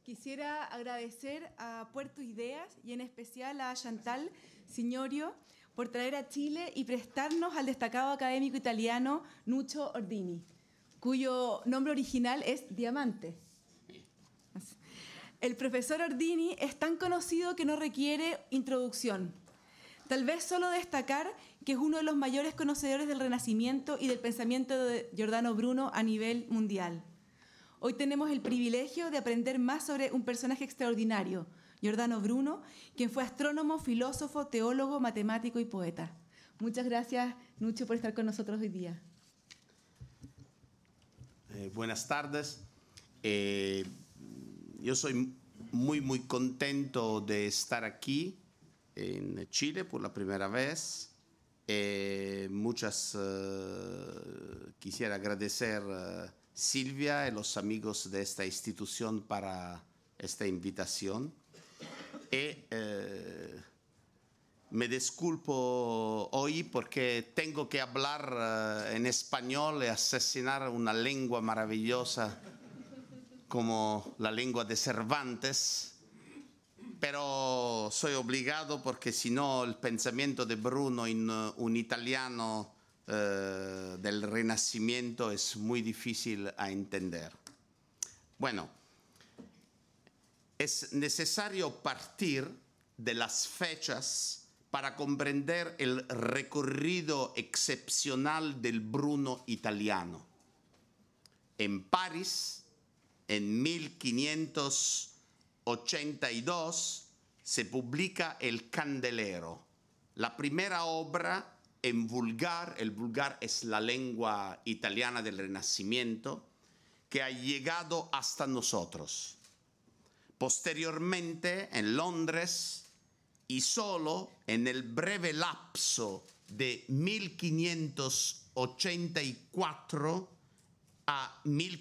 Quisiera agradecer a Puerto Ideas y en especial a Chantal Signorio por traer a Chile y prestarnos al destacado académico italiano Nuccio Ordini, cuyo nombre original es Diamante. El profesor Ordini es tan conocido que no requiere introducción. Tal vez solo destacar que es uno de los mayores conocedores del Renacimiento y del pensamiento de Giordano Bruno a nivel mundial. Hoy tenemos el privilegio de aprender más sobre un personaje extraordinario, Giordano Bruno, quien fue astrónomo, filósofo, teólogo, matemático y poeta. Muchas gracias, Nuccio, por estar con nosotros hoy día. Buenas tardes. Yo soy muy contento de estar aquí en Chile por la primera vez. Quisiera agradecer Silvia y los amigos de esta institución para esta invitación. Me disculpo hoy porque tengo que hablar en español y asesinar una lengua maravillosa como la lengua de Cervantes, pero soy obligado porque si no el pensamiento de Bruno en un italiano del Renacimiento es muy difícil a entender. Bueno, es necesario partir de las fechas para comprender el recorrido excepcional del Bruno italiano. En París, en 1582, se publica El Candelero, la primera obra en vulgar. El vulgar es la lengua italiana del Renacimiento que ha llegado hasta nosotros. Posteriormente, en Londres, y solo en el breve lapso de 1584 a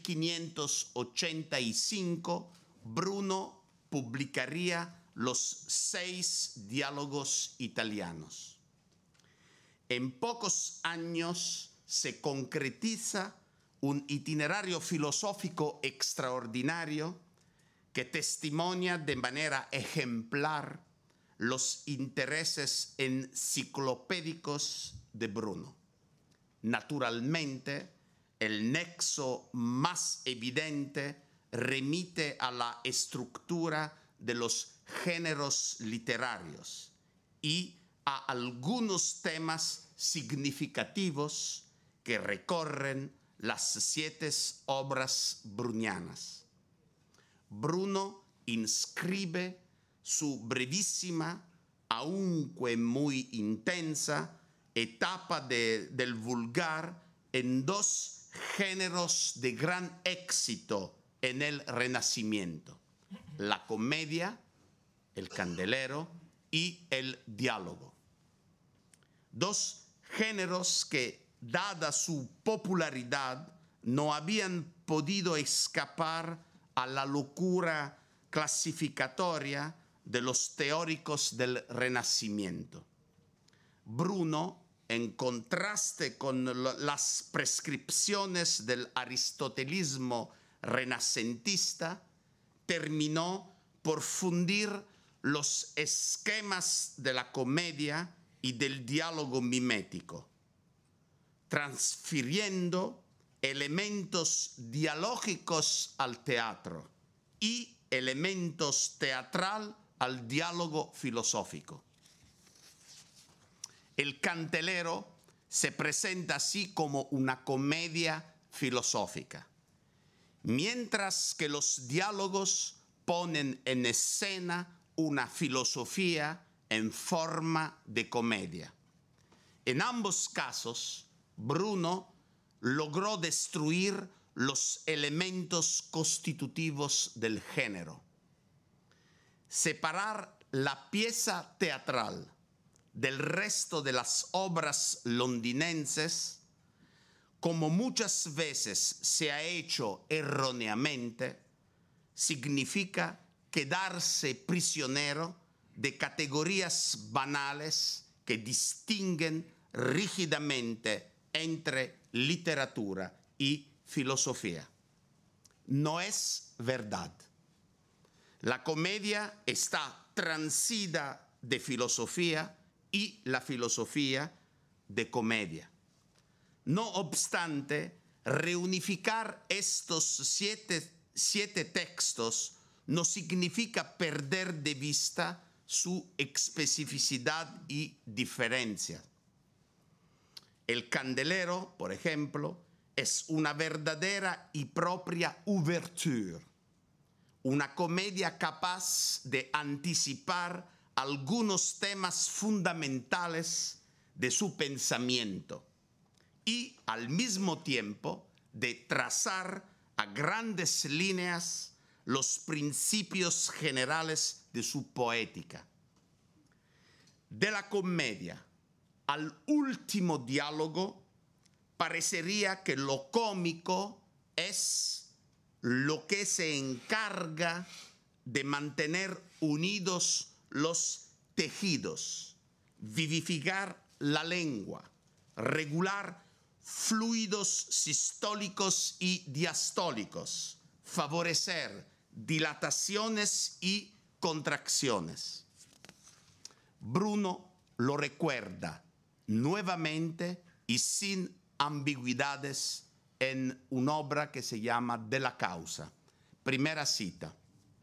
1585, Bruno publicaría los 6 diálogos italianos. En pocos años se concretiza un itinerario filosófico extraordinario que testimonia de manera ejemplar los intereses enciclopédicos de Bruno. Naturalmente, el nexo más evidente remite a la estructura de los géneros literarios y a algunos temas significativos que recorren las 7 obras brunianas. Bruno inscribe su brevísima, aunque muy intensa, etapa del vulgar en 2 géneros de gran éxito en el Renacimiento: la comedia, el candelero, y el diálogo. 2 géneros que, dada su popularidad, no habían podido escapar a la locura clasificatoria de los teóricos del Renacimiento. Bruno, en contraste con las prescripciones del aristotelismo renacentista, terminó por fundir los esquemas de la comedia y del diálogo mimético, transfiriendo elementos dialógicos al teatro y elementos teatral al diálogo filosófico. El Candelero se presenta así como una comedia filosófica, mientras que los diálogos ponen en escena una filosofía en forma de comedia. En ambos casos, Bruno logró destruir los elementos constitutivos del género. Separar la pieza teatral del resto de las obras londinenses, como muchas veces se ha hecho erróneamente, significa quedarse prisionero de categorías banales que distinguen rígidamente entre literatura y filosofía. No es verdad. La comedia está transida de filosofía y la filosofía de comedia. No obstante, reunificar estos siete textos no significa perder de vista su especificidad y diferencia. El Candelero, por ejemplo, es una verdadera y propia ouverture, una comedia capaz de anticipar algunos temas fundamentales de su pensamiento y al mismo tiempo de trazar a grandes líneas los principios generales de su poética. De la comedia al último diálogo, parecería que lo cómico es lo que se encarga de mantener unidos los tejidos, vivificar la lengua, regular fluidos sistólicos y diastólicos, favorecer dilataciones y contracciones. Bruno lo recuerda nuevamente y sin ambigüedades en una obra que se llama De la Causa. Primera cita.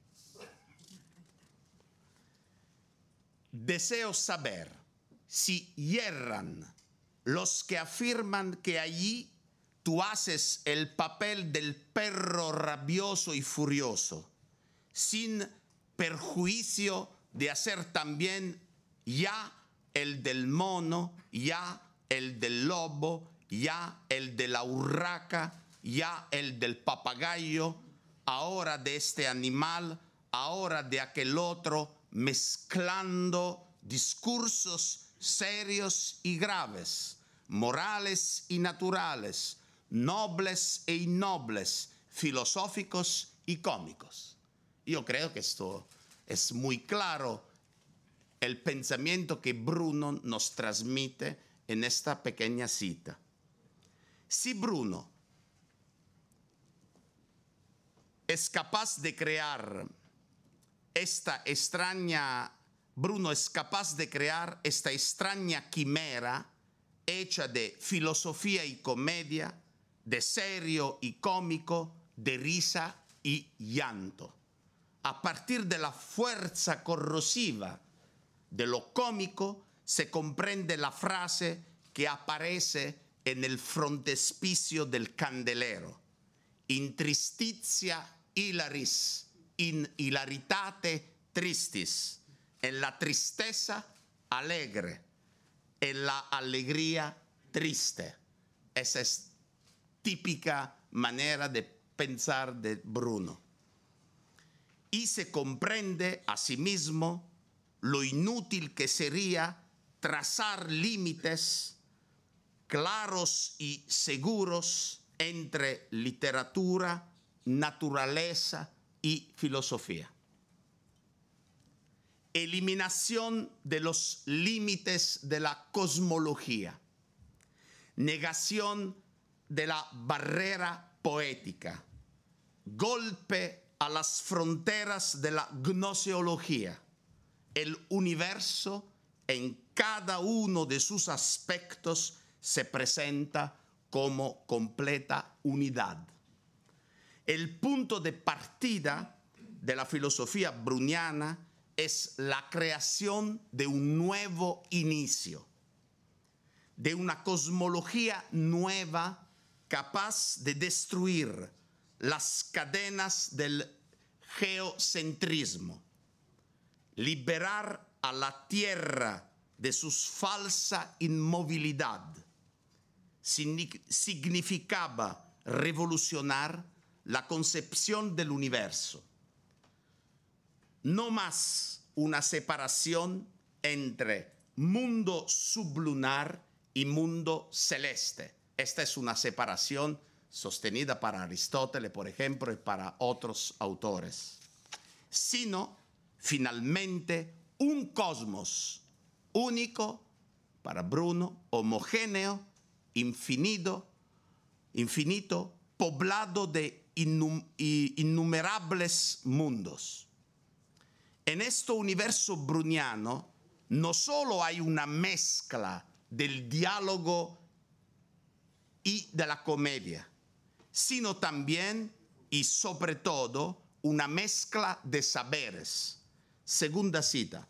Deseo saber si hierran los que afirman que allí tú haces el papel del perro rabioso y furioso, sin perjuicio de hacer también ya el del mono, ya el del lobo, ya el de la urraca, ya el del papagayo, ahora de este animal, ahora de aquel otro, mezclando discursos serios y graves, morales y naturales, nobles e innobles, filosóficos y cómicos. Yo creo que esto es muy claro, el pensamiento que Bruno nos transmite en esta pequeña cita. Si Bruno es capaz de crear esta extraña quimera hecha de filosofía y comedia, de serio y cómico, de risa y llanto. A partir de la fuerza corrosiva de lo cómico se comprende la frase que aparece en el frontespicio del Candelero. In tristitia hilaris, in hilaritate tristis. En la tristeza alegre, en la alegría triste. Esa es típica manera de pensar de Bruno. Y se comprende asimismo lo inútil que sería trazar límites claros y seguros entre literatura, naturaleza y filosofía. Eliminación de los límites de la cosmología, negación de la barrera poética, golpe a las fronteras de la gnoseología. El universo en cada uno de sus aspectos se presenta como completa unidad. El punto de partida de la filosofía bruniana es la creación de un nuevo inicio, de una cosmología nueva capaz de destruir las cadenas del geocentrismo, liberar a la Tierra de su falsa inmovilidad. Significaba revolucionar la concepción del universo. No más una separación entre mundo sublunar y mundo celeste. Esta es una separación sostenida para Aristóteles, por ejemplo, y para otros autores. Sino, finalmente, un cosmos único, para Bruno, homogéneo, infinito, poblado de innumerables mundos. En este universo bruniano no solo hay una mezcla del diálogo y de la comedia, sino también y sobre todo una mezcla de saberes. Segunda cita.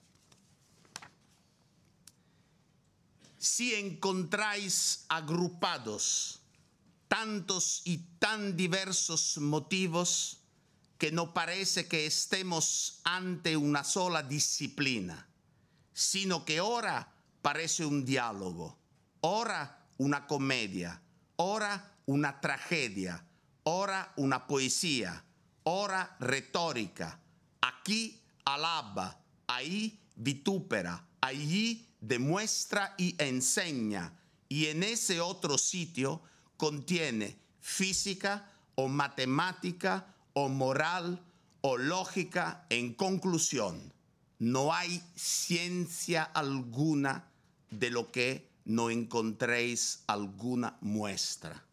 Si encontráis agrupados tantos y tan diversos motivos que no parece que estemos ante una sola disciplina, sino que ora parece un diálogo, ora una comedia, ora una tragedia, ora una poesía, ora retórica. Aquí alaba, ahí vitupera, allí demuestra y enseña, y en ese otro sitio contiene física o matemática o moral o lógica. En conclusión, no hay ciencia alguna de lo que no encontréis alguna muestra.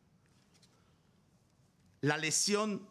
La lección,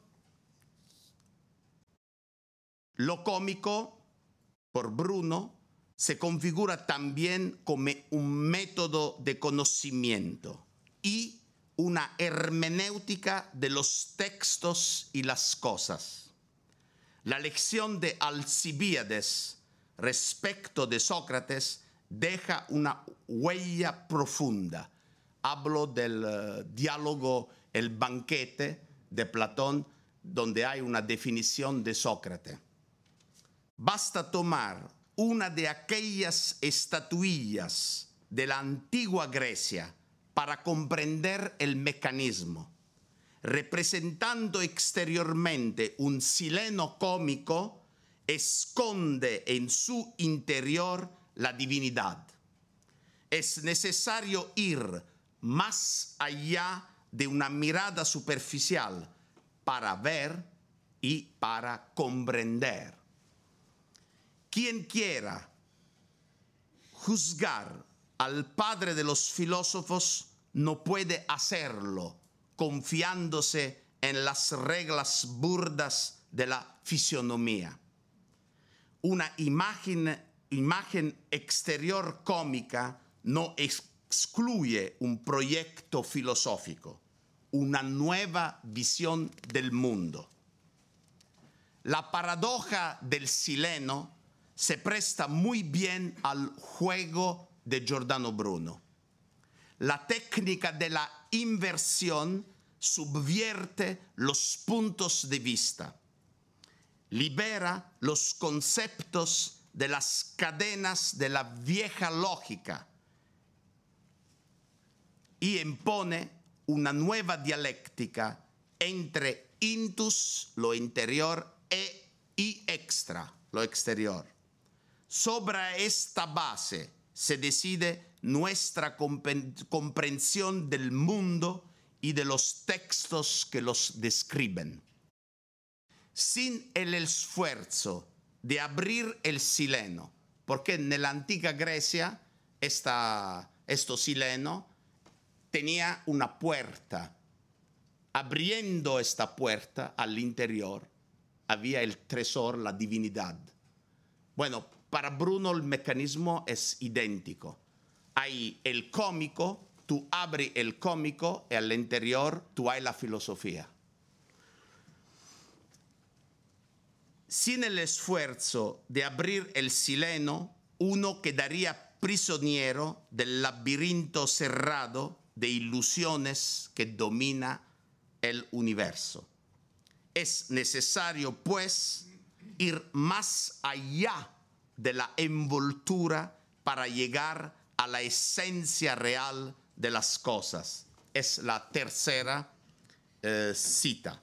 lo cómico, por Bruno, se configura también como un método de conocimiento y una hermenéutica de los textos y las cosas. La lección de Alcibíades respecto de Sócrates deja una huella profunda. Hablo del diálogo El banquete de Platón, donde hay una definición de Sócrates. Basta tomar una de aquellas estatuillas de la antigua Grecia para comprender el mecanismo. Representando exteriormente un sileno cómico, esconde en su interior la divinidad. Es necesario ir más allá de una mirada superficial para ver y para comprender. Quien quiera juzgar al padre de los filósofos no puede hacerlo confiándose en las reglas burdas de la fisionomía. Una imagen exterior cómica no excluye un proyecto filosófico, una nueva visión del mundo. La paradoja del sileno se presta muy bien al juego de Giordano Bruno. La técnica de la inversión subvierte los puntos de vista, libera los conceptos de las cadenas de la vieja lógica y impone una nueva dialéctica entre intus, lo interior, y extra, lo exterior. Sobre esta base se decide nuestra comprensión del mundo y de los textos que los describen. Sin el esfuerzo de abrir el sileno, porque en la antigua Grecia esto sileno tenía una puerta. Abriendo esta puerta al interior había el tesoro, la divinidad. Bueno, para Bruno el mecanismo es idéntico. Hay el cómico, tú abres el cómico y al interior tú hay la filosofía. Sin el esfuerzo de abrir el sileno, uno quedaría prisionero del laberinto cerrado de ilusiones que domina el universo. Es necesario, pues, ir más allá de la envoltura para llegar a la esencia real de las cosas. Es la tercera cita.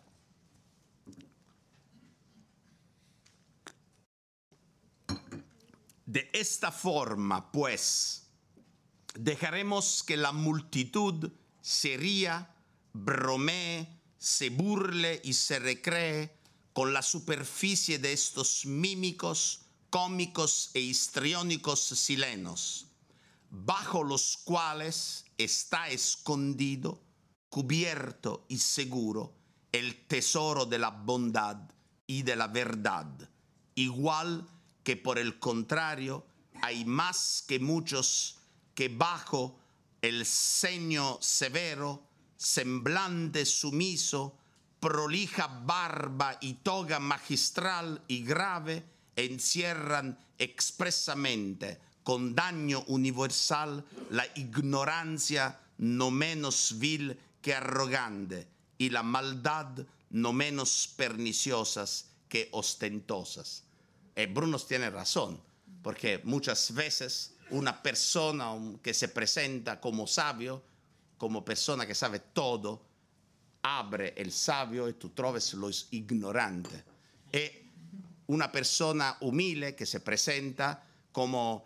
De esta forma, pues, dejaremos que la multitud se ría, bromee, se burle y se recree con la superficie de estos mímicos, cómicos e histriónicos silenos, bajo los cuales está escondido, cubierto y seguro el tesoro de la bondad y de la verdad, igual que por el contrario hay más que muchos que bajo el ceño severo, semblante sumiso, prolija barba y toga magistral y grave, encierran expresamente con daño universal la ignorancia no menos vil que arrogante y la maldad no menos perniciosas que ostentosas. Bruno tiene razón, porque muchas veces una persona que se presenta como sabio, como persona que sabe todo, abre el sabio y tú troves lo ignorante. E una persona humilde que se presenta como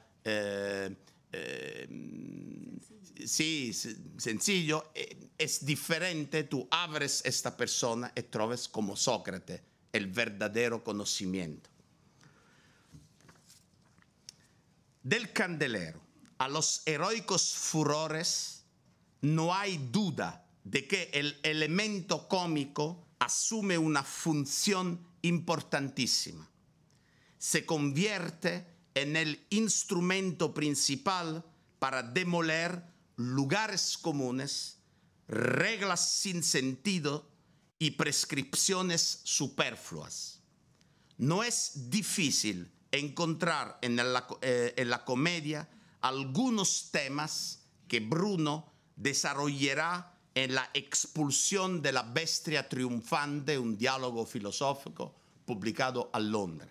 sí, sencillo, es diferente. Tú abres esta persona y troves como Sócrates el verdadero conocimiento. Del candelero a los heroicos furores no hay duda de que el elemento cómico asume una función importantísima. Se convierte en el instrumento principal para demoler lugares comunes, reglas sin sentido y prescripciones superfluas. No es difícil encontrar en la comedia algunos temas que Bruno desarrollará en la expulsión de la bestia triunfante, un diálogo filosófico publicado a Londres.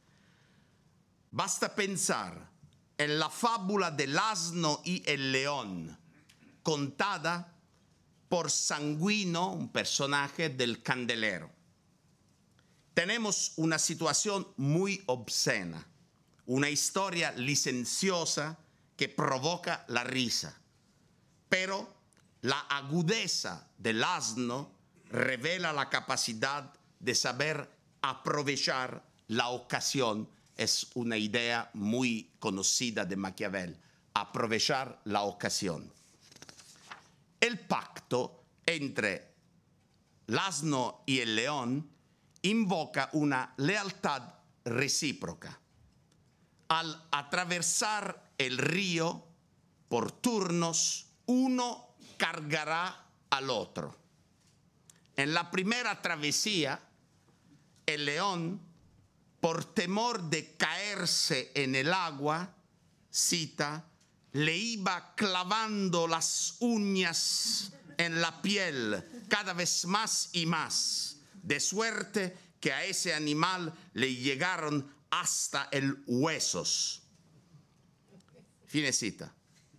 Basta pensar en la fábula del asno y el león, contada por Sanguino, un personaje del Candelero. Tenemos una situación muy obscena, una historia licenciosa que provoca la risa, pero la agudeza del asno revela la capacidad de saber aprovechar la ocasión. Es una idea muy conocida de Maquiavel, aprovechar la ocasión. El pacto entre el asno y el león invoca una lealtad recíproca. Al atravesar el río por turnos, uno cargará al otro. En la primera travesía, el león, por temor de caerse en el agua, cita, le iba clavando las uñas en la piel cada vez más y más, de suerte que a ese animal le llegaron hasta el huesos. Fine cita.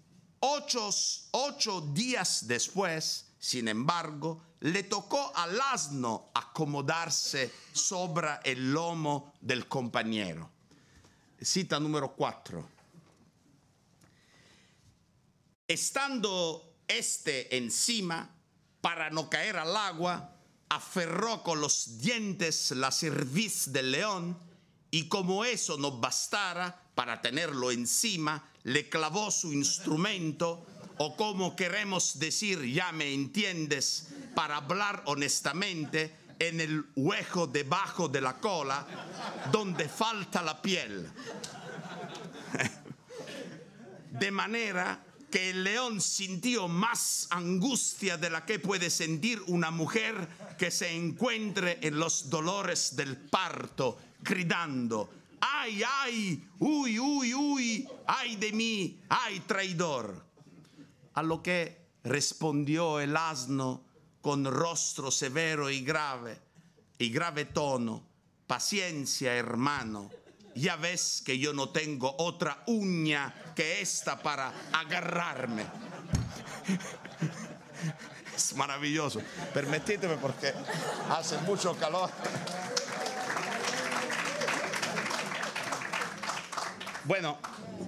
8 días después, sin embargo, le tocó al asno acomodarse sobre el lomo del compañero. Cita número 4. Estando este encima, para no caer al agua, aferró con los dientes la cerviz del león y como eso no bastara para tenerlo encima, le clavó su instrumento, o como queremos decir, ya me entiendes, para hablar honestamente, en el hueco debajo de la cola, donde falta la piel. De manera que el león sintió más angustia de la que puede sentir una mujer que se encuentre en los dolores del parto, gritando, ¡ay, ay! ¡Uy, uy, uy! ¡Ay de mí! ¡Ay, traidor! A lo que respondió el asno con rostro severo y grave tono, paciencia, hermano, ya ves que yo no tengo otra uña que esta para agarrarme. Es maravilloso. Permitíteme porque hace mucho calor. Bueno,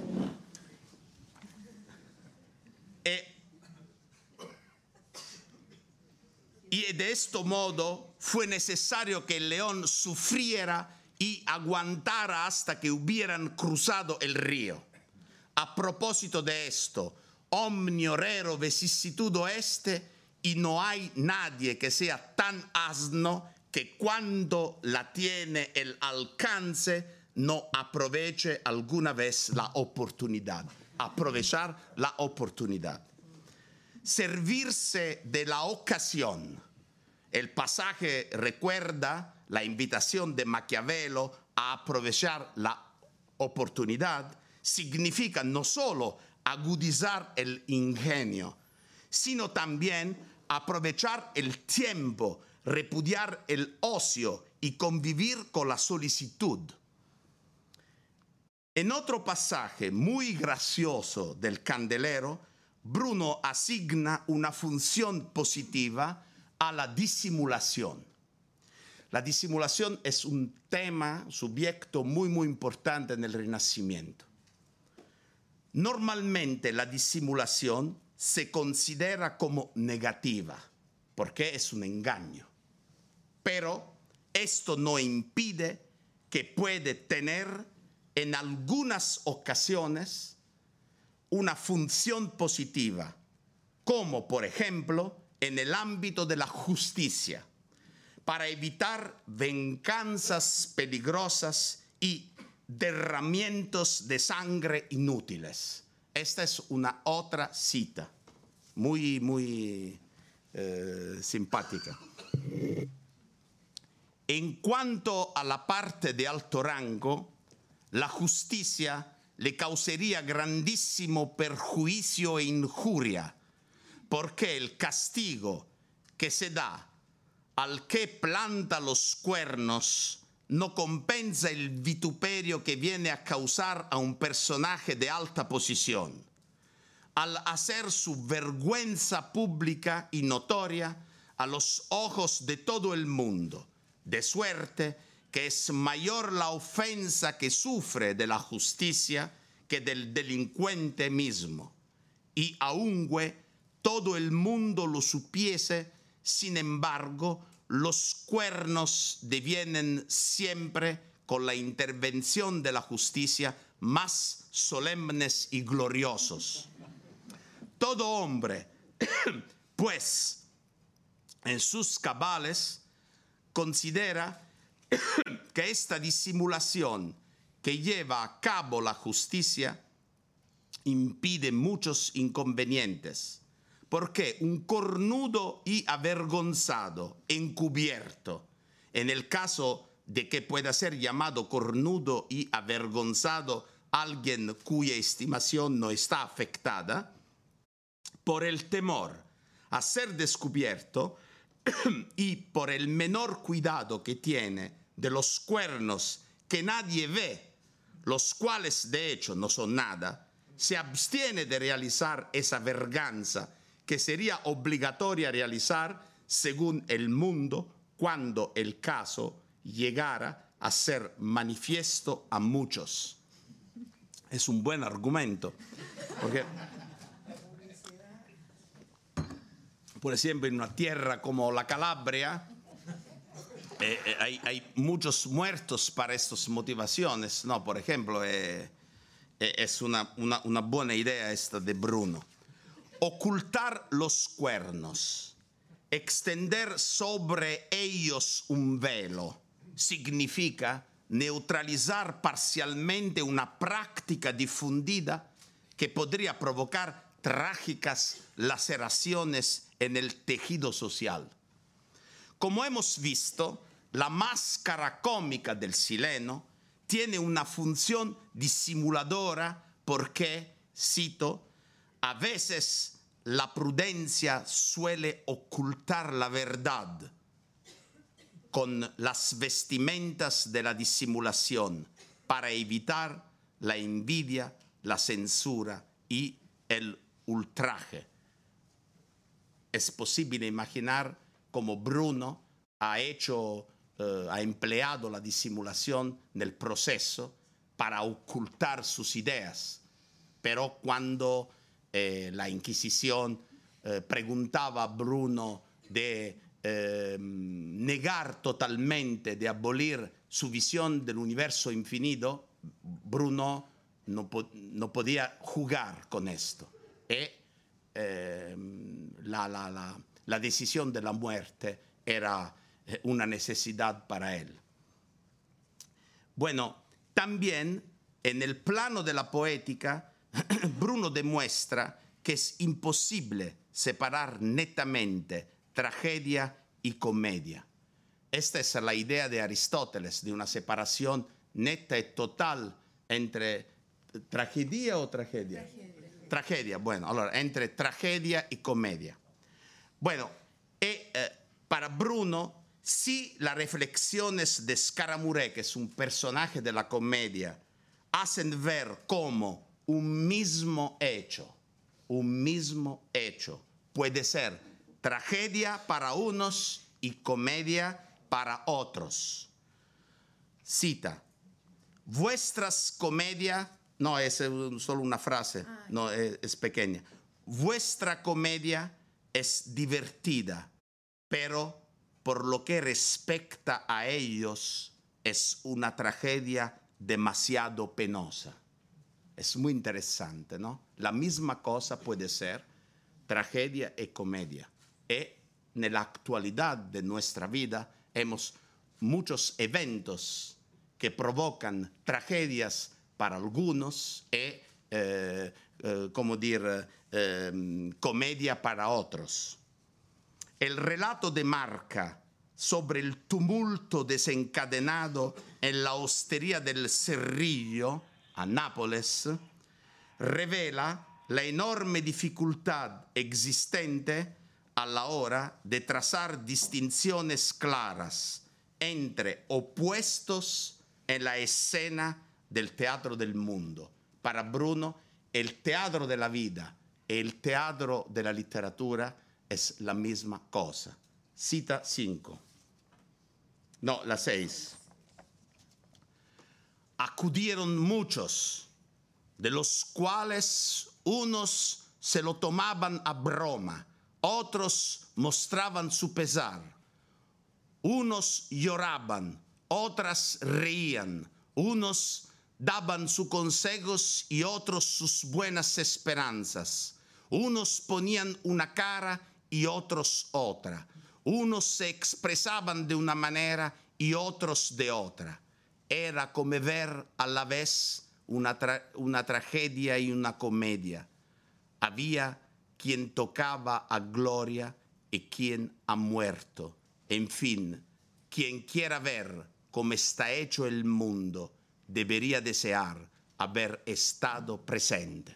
y de este modo fue necesario que el león sufriera y aguantara hasta que hubieran cruzado el río. A propósito de esto, omnio raro vicissitudo este, y no hay nadie que sea tan asno que cuando la tiene el alcance no aproveche alguna vez la oportunidad. Aprovechar la oportunidad. Servirse de la ocasión. El pasaje recuerda la invitación de Maquiavelo a aprovechar la oportunidad. Significa no solo agudizar el ingenio, sino también aprovechar el tiempo, repudiar el ocio y convivir con la solicitud. En otro pasaje muy gracioso del Candelero, Bruno asigna una función positiva a la disimulación. La disimulación es un tema, subiecto muy importante en el Renacimiento. Normalmente la disimulación se considera como negativa, porque es un engaño. Pero esto no impide que puede tener en algunas ocasiones una función positiva, como por ejemplo en el ámbito de la justicia, para evitar venganzas peligrosas y derramamientos de sangre inútiles. Esta es una otra cita, muy simpática. En cuanto a la parte de alto rango, la justicia le causaría grandísimo perjuicio e injuria, porque el castigo que se da al que planta los cuernos no compensa el vituperio que viene a causar a un personaje de alta posición, al hacer su vergüenza pública y notoria a los ojos de todo el mundo, de suerte que es mayor la ofensa que sufre de la justicia que del delincuente mismo. Y aunque todo el mundo lo supiese, sin embargo, los cuernos devienen siempre, con la intervención de la justicia, más solemnes y gloriosos. Todo hombre, pues, en sus cabales, considera que esta disimulación que lleva a cabo la justicia impide muchos inconvenientes, porque un cornudo y avergonzado, encubierto, en el caso de que pueda ser llamado cornudo y avergonzado alguien cuya estimación no está afectada, por el temor a ser descubierto y por el menor cuidado que tiene de los cuernos que nadie ve, los cuales de hecho no son nada, se abstiene de realizar esa venganza que sería obligatoria realizar según el mundo cuando el caso llegara a ser manifiesto a muchos. Es un buen argumento, porque, por ejemplo, en una tierra como la Calabria, hay muchos muertos para estas motivaciones, ¿no? Por ejemplo, es una buena idea esta de Bruno. Ocultar los cuernos, extender sobre ellos un velo, significa neutralizar parcialmente una práctica difundida que podría provocar trágicas laceraciones en el tejido social. Como hemos visto, la máscara cómica del sileno tiene una función disimuladora porque, cito, a veces la prudencia suele ocultar la verdad con las vestimentas de la disimulación para evitar la envidia, la censura y el ultraje. Es posible imaginar cómo Bruno ha empleado la disimulación nel proceso para ocultar sus ideas, pero cuando la Inquisición preguntaba a Bruno de negar totalmente, de abolir su visión del universo infinito, Bruno no podía jugar con esto. La decisión de la muerte era una necesidad para él. Bueno, También en el plano de la poética, Bruno demuestra que es imposible separar netamente tragedia y comedia. Esta es la idea de Aristóteles, de una separación neta y total entre tragedia o tragedia. Tragedia, bueno, allora, entre tragedia y comedia. Bueno, para Bruno, si las reflexiones de Scaramouche, que es un personaje de la comedia, hacen ver como un mismo hecho puede ser tragedia para unos y comedia para otros. Cita, vuestras comedias, no, es solo una frase, no, es pequeña. Vuestra comedia es divertida, pero por lo que respecta a ellos es una tragedia demasiado penosa. Es muy interesante, ¿no? La misma cosa puede ser tragedia y comedia. Y en la actualidad de nuestra vida hemos muchos eventos que provocan tragedias para algunos y, comedia para otros. El relato de Marca sobre el tumulto desencadenado en la hostería del Cerrillo, a Nápoles, revela la enorme dificultad existente a la hora de trazar distinciones claras entre opuestos en la escena del teatro del mundo. Para Bruno, el teatro de la vida y el teatro de la literatura es la misma cosa. Cita 5. No, la 6. Acudieron muchos, de los cuales unos se lo tomaban a broma, otros mostraban su pesar. Unos lloraban, otras reían, unos daban sus consejos y otros sus buenas esperanzas. Unos ponían una cara y otros otra. Unos se expresaban de una manera y otros de otra. Era como ver a la vez una tragedia y una comedia. Había quien tocaba a gloria y quien ha muerto. En fin, quien quiera ver cómo está hecho el mundo, debería desear haber estado presente.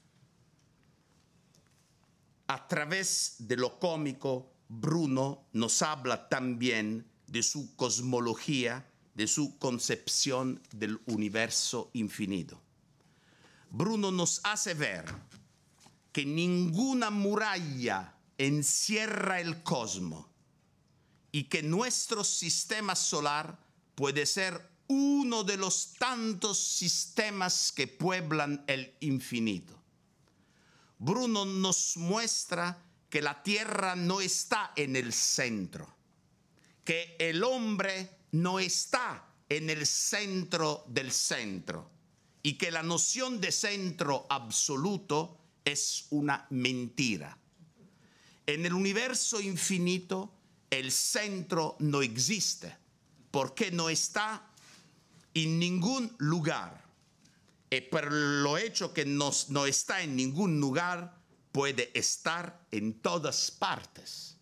A través de lo cómico, Bruno nos habla también de su cosmología, de su concepción del universo infinito. Bruno nos hace ver que ninguna muralla encierra el cosmos y que nuestro sistema solar puede ser uno de los tantos sistemas que pueblan el infinito. Bruno nos muestra que la Tierra no está en el centro, que el hombre no está en el centro del centro y que la noción de centro absoluto es una mentira. En el universo infinito, el centro no existe porque no está en ningún lugar. Y por lo hecho que no está en ningún lugar, puede estar en todas partes.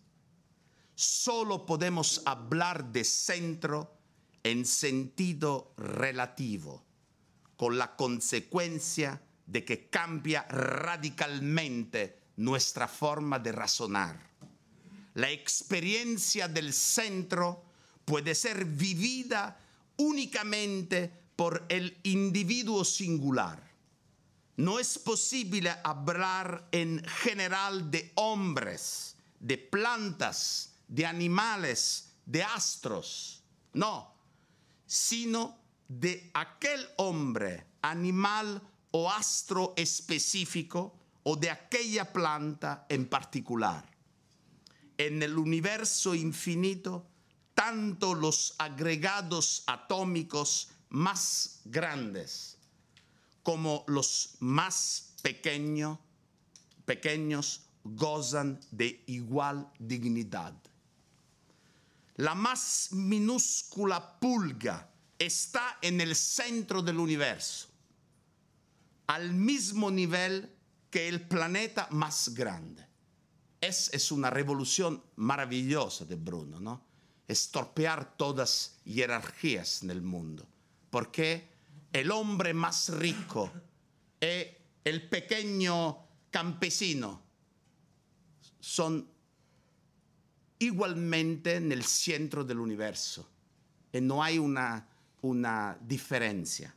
Solo podemos hablar de centro en sentido relativo, con la consecuencia de que cambia radicalmente nuestra forma de razonar. La experiencia del centro puede ser vivida únicamente por el individuo singular. No es posible hablar en general de hombres, de plantas, de animales, de astros. No, sino de aquel hombre, animal o astro específico o de aquella planta en particular. En el universo infinito, tanto los agregados atómicos más grandes como los más pequeños gozan de igual dignidad. La más minúscula pulga está en el centro del universo, al mismo nivel que el planeta más grande. Es una revolución maravillosa de Bruno, ¿no? Estropear todas jerarquías en el mundo, porque el hombre más rico y el pequeño campesino son igualmente en el centro del universo y no hay una diferencia.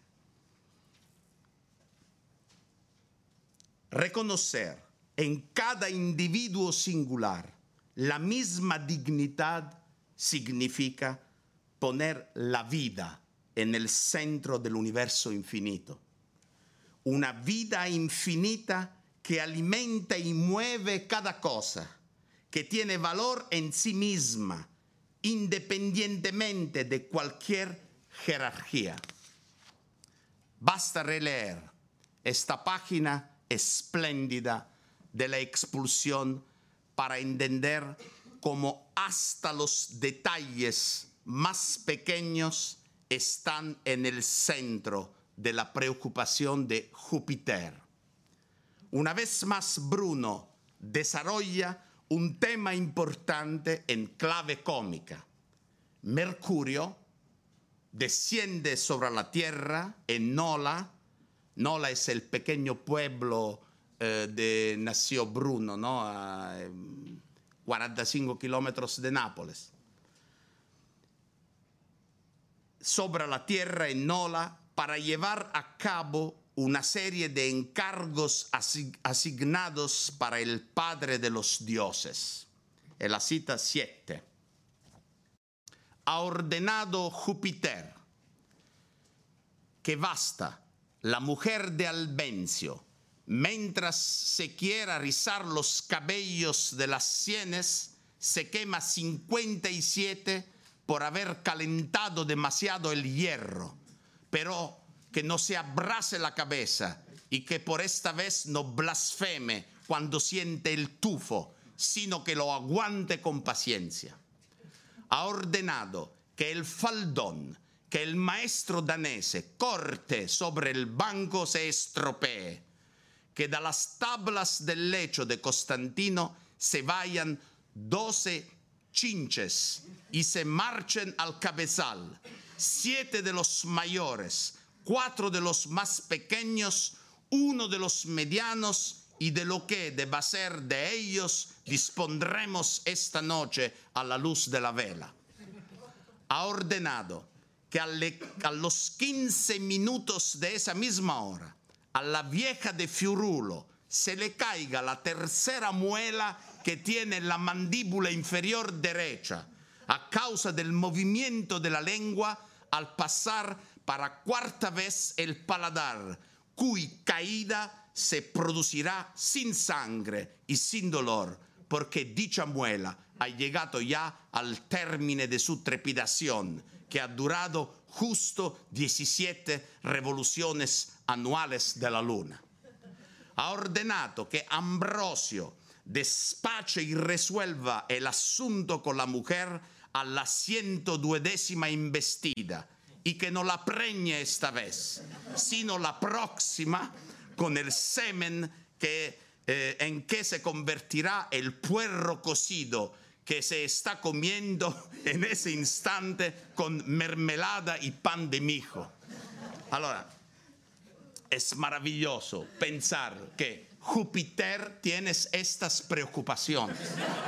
Reconocer en cada individuo singular la misma dignidad significa poner la vida en el centro del universo infinito. Una vida infinita que alimenta y mueve cada cosa, que tiene valor en sí misma, independientemente de cualquier jerarquía. Basta releer esta página espléndida de la expulsión para entender cómo hasta los detalles más pequeños están en el centro de la preocupación de Júpiter. Una vez más, Bruno desarrolla un tema importante en clave cómica. Mercurio desciende sobre la Tierra en Nola. Nola es el pequeño pueblo de nació Bruno, ¿no? A 45 kilómetros de Nápoles. Sobre la Tierra en Nola para llevar a cabo una serie de encargos asignados para el Padre de los Dioses. En la cita 7. Ha ordenado Júpiter que basta la mujer de Albencio, mientras se quiera rizar los cabellos de las sienes, se quema 57 por haber calentado demasiado el hierro, pero que no se abrase la cabeza y que por esta vez no blasfeme cuando siente el tufo, sino que lo aguante con paciencia. Ha ordenado que el faldón que el maestro danese corte sobre el banco se estropee, que de las tablas del lecho de Constantino se vayan 12 chinches y se marchen al cabezal, 7 de los mayores, 4 de los más pequeños, 1 de los medianos, y de lo que deba ser de ellos dispondremos esta noche a la luz de la vela. Ha ordenado que a los 15 minutos de esa misma hora, a la vieja de Fiurulo se le caiga la tercera muela que tiene la mandíbula inferior derecha, a causa del movimiento de la lengua al pasar para cuarta vez el paladar, cuya caída se producirá sin sangre y sin dolor, porque dicha muela ha llegado ya al término de su trepidación, que ha durado justo 17 revoluciones anuales de la luna. Ha ordenado que Ambrosio despache y resuelva el asunto con la mujer a la 120ª embestida, y que no la preñe esta vez, sino la próxima con el semen en que se convertirá el puerro cocido que se está comiendo en ese instante con mermelada y pan de mijo. Allora, es maravilloso pensar que Júpiter tiene estas preocupaciones.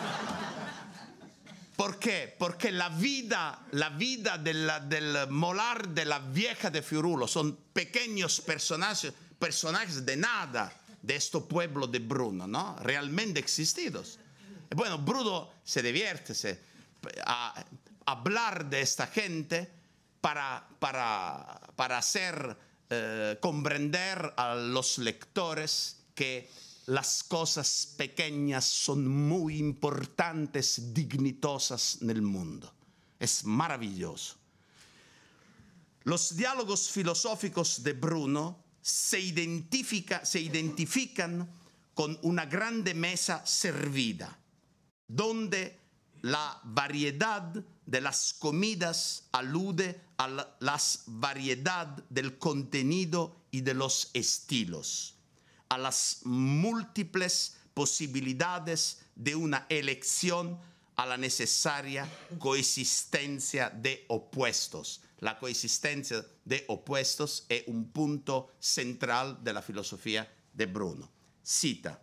¿Por qué? Porque la vida del molar de la vieja de Fiurulo son pequeños personajes de nada de este pueblo de Bruno, ¿no? Realmente existidos. Bueno, Bruno se divierte a hablar de esta gente para hacer comprender a los lectores que las cosas pequeñas son muy importantes, dignitosas en el mundo. Es maravilloso. Los diálogos filosóficos de Bruno se identifican con una grande mesa servida, donde la variedad de las comidas alude a la variedad del contenido y de los estilos, a las múltiples posibilidades de una elección, a la necesaria coexistencia de opuestos. La coexistencia de opuestos es un punto central de la filosofía de Bruno. Cita,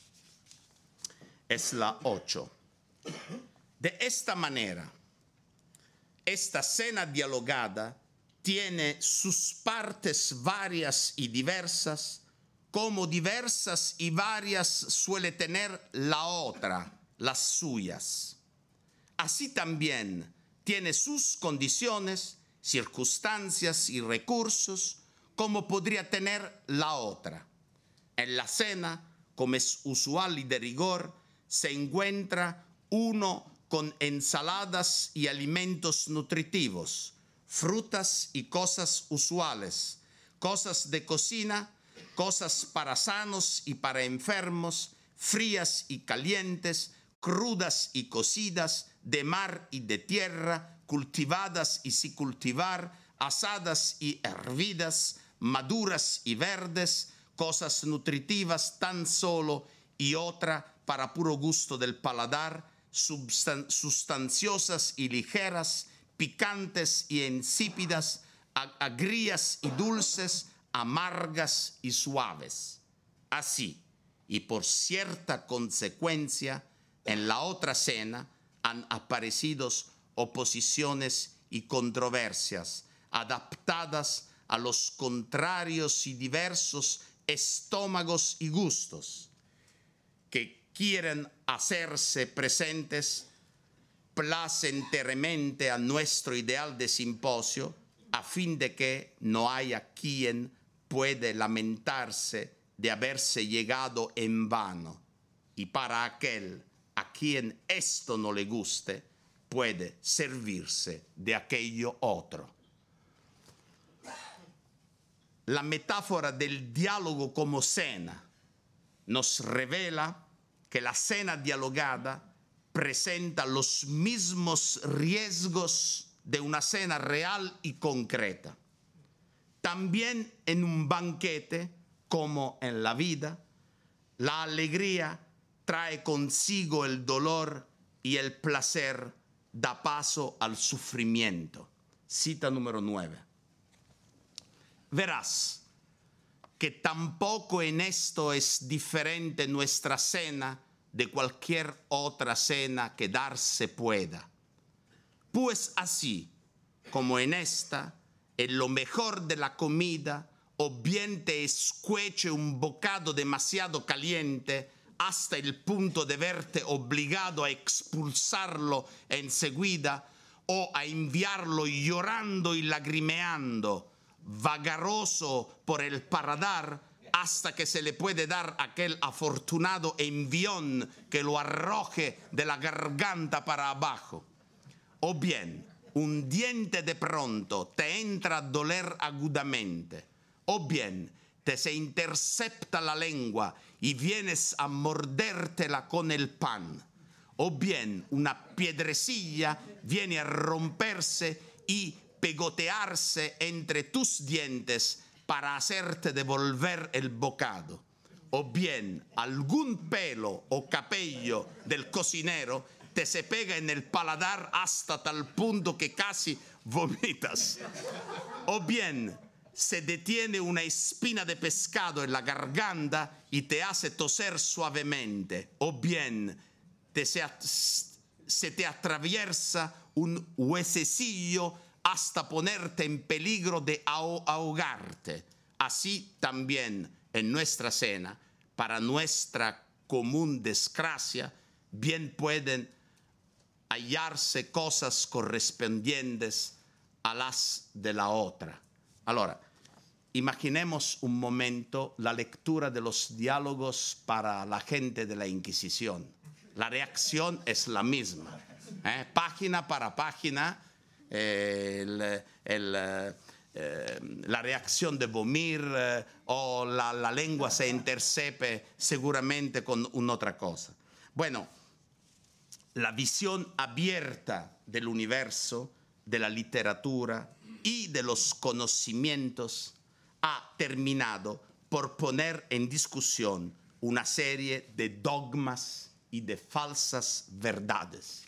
es la 8. De esta manera, esta cena dialogada tiene sus partes varias y diversas, como diversas y varias suele tener la otra, las suyas. Así también tiene sus condiciones, circunstancias y recursos, como podría tener la otra. En la cena, como es usual y de rigor, se encuentra uno con ensaladas y alimentos nutritivos, frutas y cosas usuales, cosas de cocina, cosas para sanos y para enfermos, frías y calientes, crudas y cocidas, de mar y de tierra, cultivadas y sin cultivar, asadas y hervidas, maduras y verdes, cosas nutritivas tan solo y otra para puro gusto del paladar, sustanciosas y ligeras, picantes y insípidas, agrias y dulces, amargas y suaves. Así, y por cierta consecuencia, en la otra cena han aparecido oposiciones y controversias, adaptadas a los contrarios y diversos estómagos y gustos, que quieren hacerse presentes placenteramente a nuestro ideal de simposio, a fin de que no haya quien puede lamentarse de haberse llegado en vano, y para aquel a quien esto no le guste, puede servirse de aquello otro. La metáfora del diálogo como cena nos revela que la cena dialogada presenta los mismos riesgos de una cena real y concreta. También en un banquete, como en la vida, la alegría trae consigo el dolor y el placer da paso al sufrimiento. Cita número 9. Verás que tampoco en esto es diferente nuestra cena de cualquier otra cena que darse pueda. Pues así como en esta, en lo mejor de la comida, o bien te escueche un bocado demasiado caliente hasta el punto de verte obligado a expulsarlo enseguida o a enviarlo llorando y lagrimeando, vagaroso por el paladar, hasta que se le puede dar aquel afortunado envión que lo arroje de la garganta para abajo. O bien, un diente de pronto te entra a doler agudamente, o bien te se intercepta la lengua y vienes a mordértela con el pan, o bien una piedrecilla viene a romperse y pegotearse entre tus dientes para hacerte devolver el bocado, o bien algún pelo o cabello del cocinero te se pega en el paladar hasta tal punto que casi vomitas, o bien se detiene una espina de pescado en la garganta y te hace toser suavemente, o bien se te atraviesa un huesecillo hasta ponerte en peligro de ahogarte. Así también en nuestra cena, para nuestra común desgracia, bien pueden hallarse cosas correspondientes a las de la otra. Allora, imaginemos un momento la lectura de los diálogos para la gente de la Inquisición. La reacción es la misma, página para página. La reacción de vomir o la lengua se intercepe seguramente con una otra cosa. Bueno, la visión abierta del universo, de la literatura y de los conocimientos ha terminado por poner en discusión una serie de dogmas y de falsas verdades.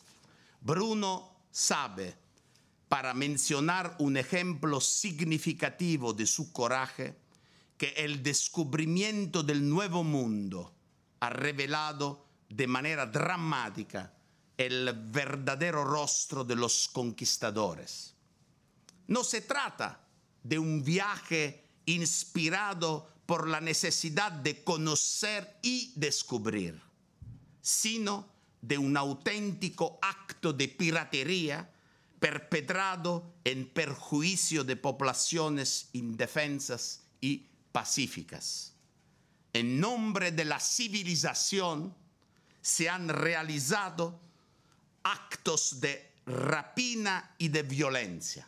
Bruno sabe, para mencionar un ejemplo significativo de su coraje, que el descubrimiento del nuevo mundo ha revelado de manera dramática el verdadero rostro de los conquistadores. No se trata de un viaje inspirado por la necesidad de conocer y descubrir, sino de un auténtico acto de piratería perpetrado en perjuicio de poblaciones indefensas y pacíficas. En nombre de la civilización se han realizado actos de rapina y de violencia.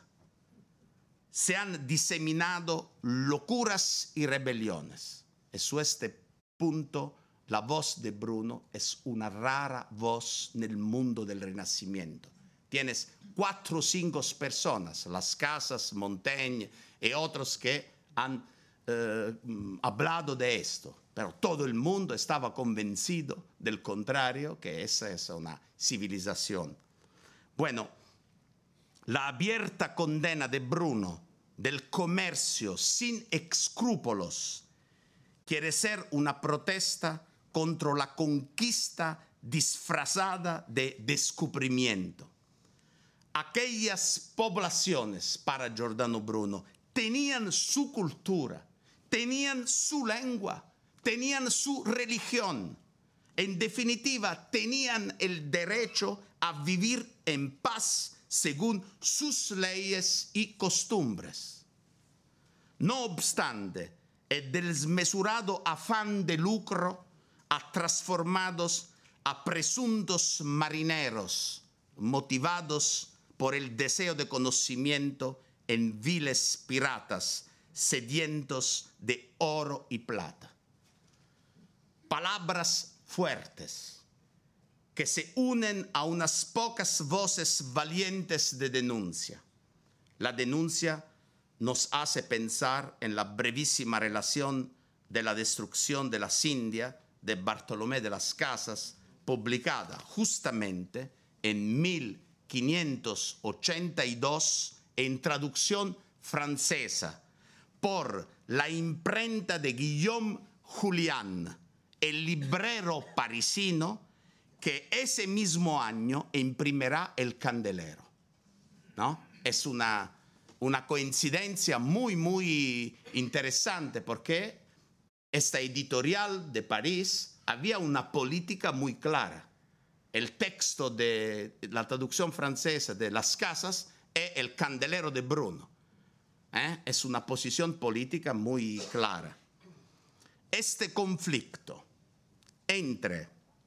Se han diseminado locuras y rebeliones. Y su este punto, la voz de Bruno es una rara voz nel mundo del Renacimiento. Tienes 4 o 5 personas, Las Casas, Montaigne y otros que han hablado de esto, pero todo el mundo estaba convencido del contrario, que esa es una civilización. Bueno, la abierta condena de Bruno del comercio sin escrúpulos quiere ser una protesta contra la conquista disfrazada de descubrimiento. Aquellas poblaciones, para Giordano Bruno, tenían su cultura, tenían su lengua, tenían su religión. En definitiva, tenían el derecho a vivir en paz según sus leyes y costumbres. No obstante, el desmesurado afán de lucro ha transformado a presuntos marineros motivados por el deseo de conocimiento en viles piratas sedientos de oro y plata. Palabras fuertes que se unen a unas pocas voces valientes de denuncia. La denuncia nos hace pensar en la brevísima relación de la destrucción de las Indias de Bartolomé de las Casas, publicada justamente en 1582 en traducción francesa por la imprenta de Guillaume Julian, el librero parisino que ese mismo año imprimirá El Candelero, ¿no? Es una coincidencia muy, muy interesante porque esta editorial de París había una política muy clara. El texto de la traducción francesa de Las Casas es El Candelero de Bruno. Es una posición política muy clara. Este conflicto entre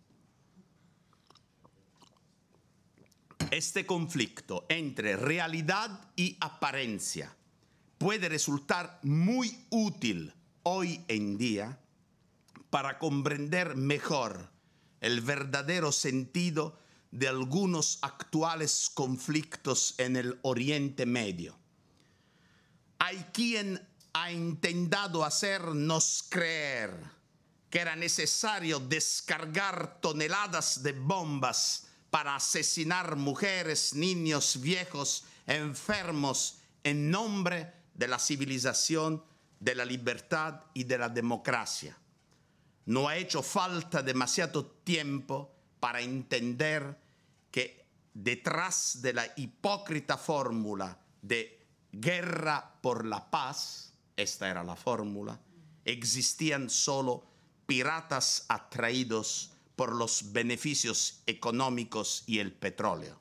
realidad y apariencia puede resultar muy útil hoy en día para comprender mejor el verdadero sentido de algunos actuales conflictos en el Oriente Medio. Hay quien ha intentado hacernos creer que era necesario descargar toneladas de bombas para asesinar mujeres, niños, viejos, enfermos, en nombre de la civilización, de la libertad y de la democracia. No ha hecho falta demasiado tiempo para entender que detrás de la hipócrita fórmula de guerra por la paz, esta era la fórmula, existían solo piratas atraídos por los beneficios económicos y el petróleo.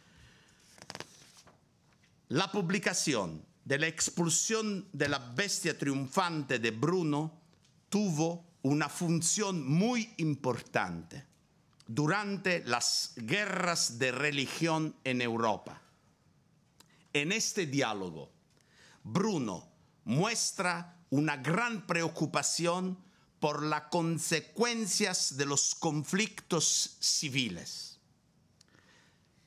La publicación de la expulsión de la bestia triunfante de Bruno tuvo una función muy importante durante las guerras de religión en Europa. En este diálogo, Bruno muestra una gran preocupación por las consecuencias de los conflictos civiles.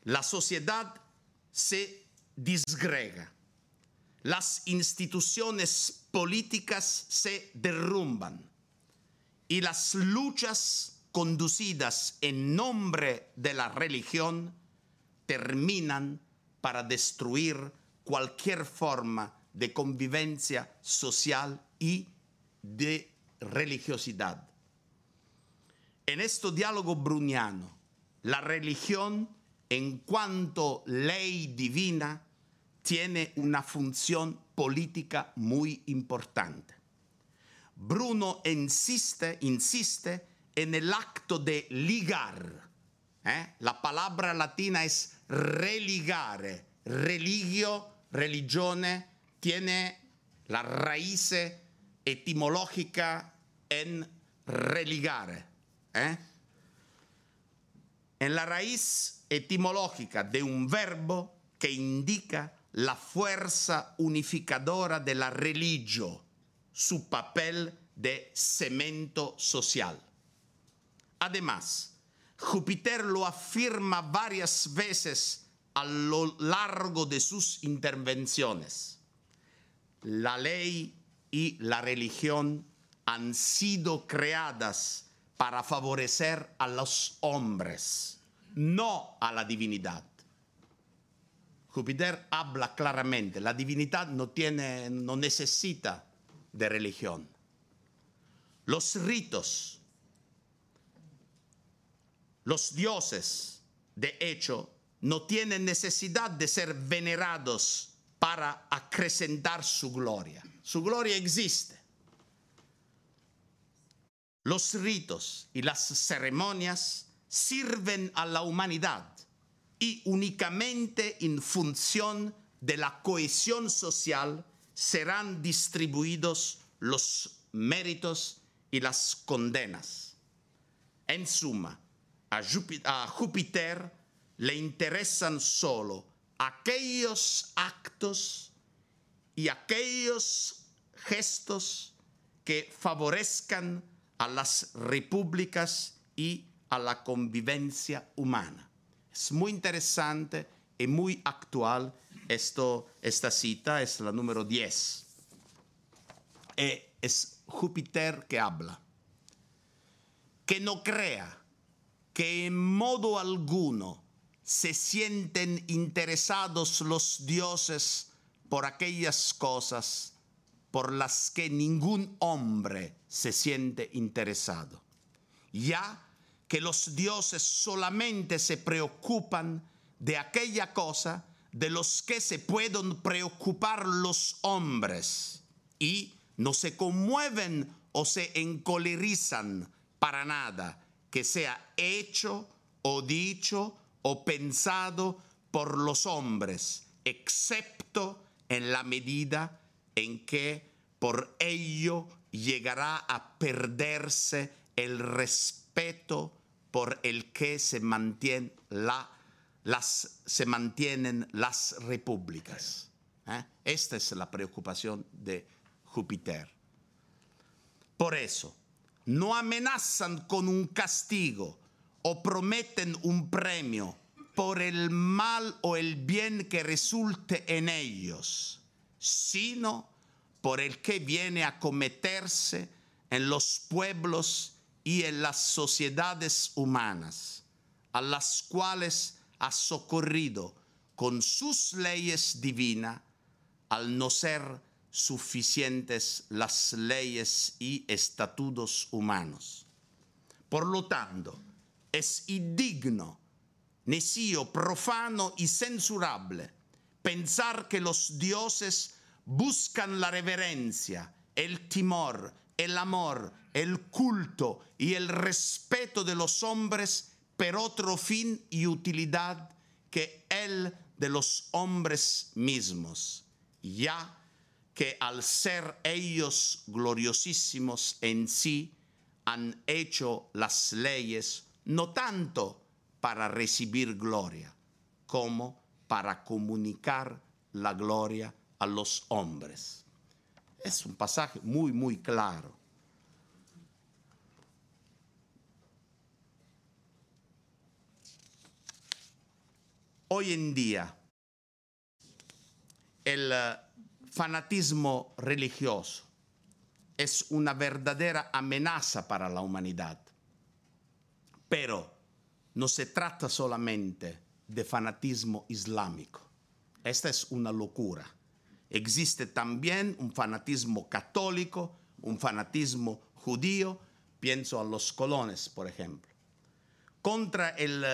la sociedad se disgrega, las instituciones políticas se derrumban y las luchas conducidas en nombre de la religión terminan para destruir cualquier forma de convivencia social y de religiosidad. En este diálogo bruniano, la religión, en cuanto ley divina, tiene una función política muy importante. Bruno insiste en el acto de ligar. La palabra latina es religare. Religio, religione, tiene la raíz etimológica en religare. En la raíz etimológica de un verbo que indica la fuerza unificadora de la religio, su papel de cemento social. Además, Júpiter lo afirma varias veces a lo largo de sus intervenciones. La ley y la religión han sido creadas para favorecer a los hombres, no a la divinidad. Júpiter habla claramente, la divinidad no necesita de religión. Los ritos, los dioses, de hecho, no tienen necesidad de ser venerados para acrecentar su gloria. Su gloria existe. Los ritos y las ceremonias sirven a la humanidad y únicamente en función de la cohesión social serán distribuidos los méritos y las condenas. En suma, a Júpiter le interesan solo aquellos actos y aquellos gestos que favorezcan a las repúblicas y a la convivencia humana. Es muy interesante y muy actual esta cita, es la número 10. Es Júpiter que habla. Que no crea que en modo alguno se sienten interesados los dioses por aquellas cosas por las que ningún hombre se siente interesado, ya que los dioses solamente se preocupan de aquella cosa de los que se pueden preocupar los hombres y no se conmueven o se encolerizan para nada que sea hecho o dicho o pensado por los hombres, excepto en la medida en que por ello llegará a perderse el respeto por el que se mantienen las repúblicas. Esta es la preocupación de Júpiter. Por eso, no amenazan con un castigo o prometen un premio por el mal o el bien que resulte en ellos, sino por el que viene a cometerse en los pueblos y en las sociedades humanas, a las cuales ha socorrido con sus leyes divinas, al no ser suficientes las leyes y estatutos humanos. Por lo tanto, es indigno, necio, profano y censurable pensar que los dioses buscan la reverencia, el temor, el amor, el culto y el respeto de los hombres por otro fin y utilidad que el de los hombres mismos, ya que al ser ellos gloriosísimos en sí, han hecho las leyes no tanto para recibir gloria, como para comunicar la gloria a los hombres. Es un pasaje muy, muy claro. hoy en día el fanatismo religioso es una verdadera amenaza para la humanidad. Pero no se trata solamente de fanatismo islámico. Esta es una locura. Existe también un fanatismo católico, un fanatismo judío. Pienso a los colones, por ejemplo. Contra el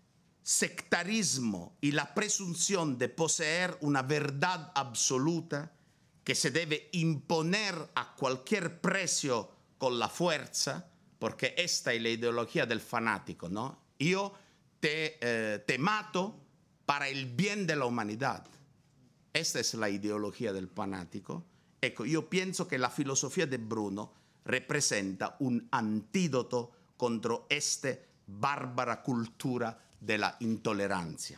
sectarismo y la presunción de poseer una verdad absoluta que se debe imponer a cualquier precio con la fuerza, porque esta es la ideología del fanático, ¿no? Yo te mato para el bien de la humanidad. Esta es la ideología del fanático. Ecco, yo pienso que la filosofía de Bruno representa un antídoto contra esta bárbara cultura de la intolerancia.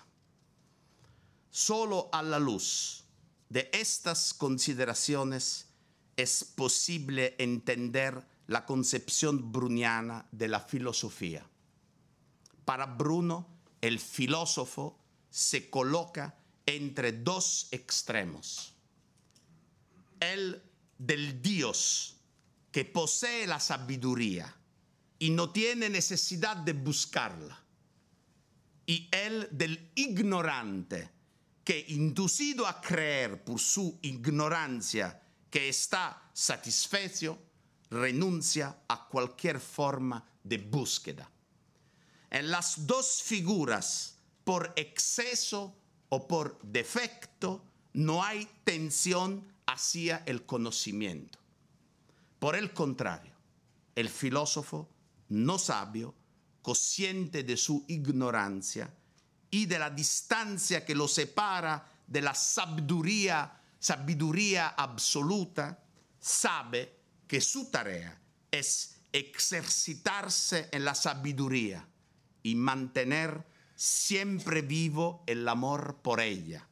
Solo a la luz de estas consideraciones es posible entender la concepción bruniana de la filosofía. Para Bruno, el filósofo se coloca entre dos extremos. El del Dios que posee la sabiduría y no tiene necesidad de buscarla. Y el del ignorante que, inducido a creer por su ignorancia que está satisfecho, renuncia a cualquier forma de búsqueda. En las dos figuras, por exceso o por defecto, no hay tensión hacia el conocimiento. Por el contrario, el filósofo no sabio, consciente de su ignorancia y de la distancia que lo separa de la sabiduría absoluta, sabe que su tarea es ejercitarse en la sabiduría y mantener siempre vivo el amor por ella.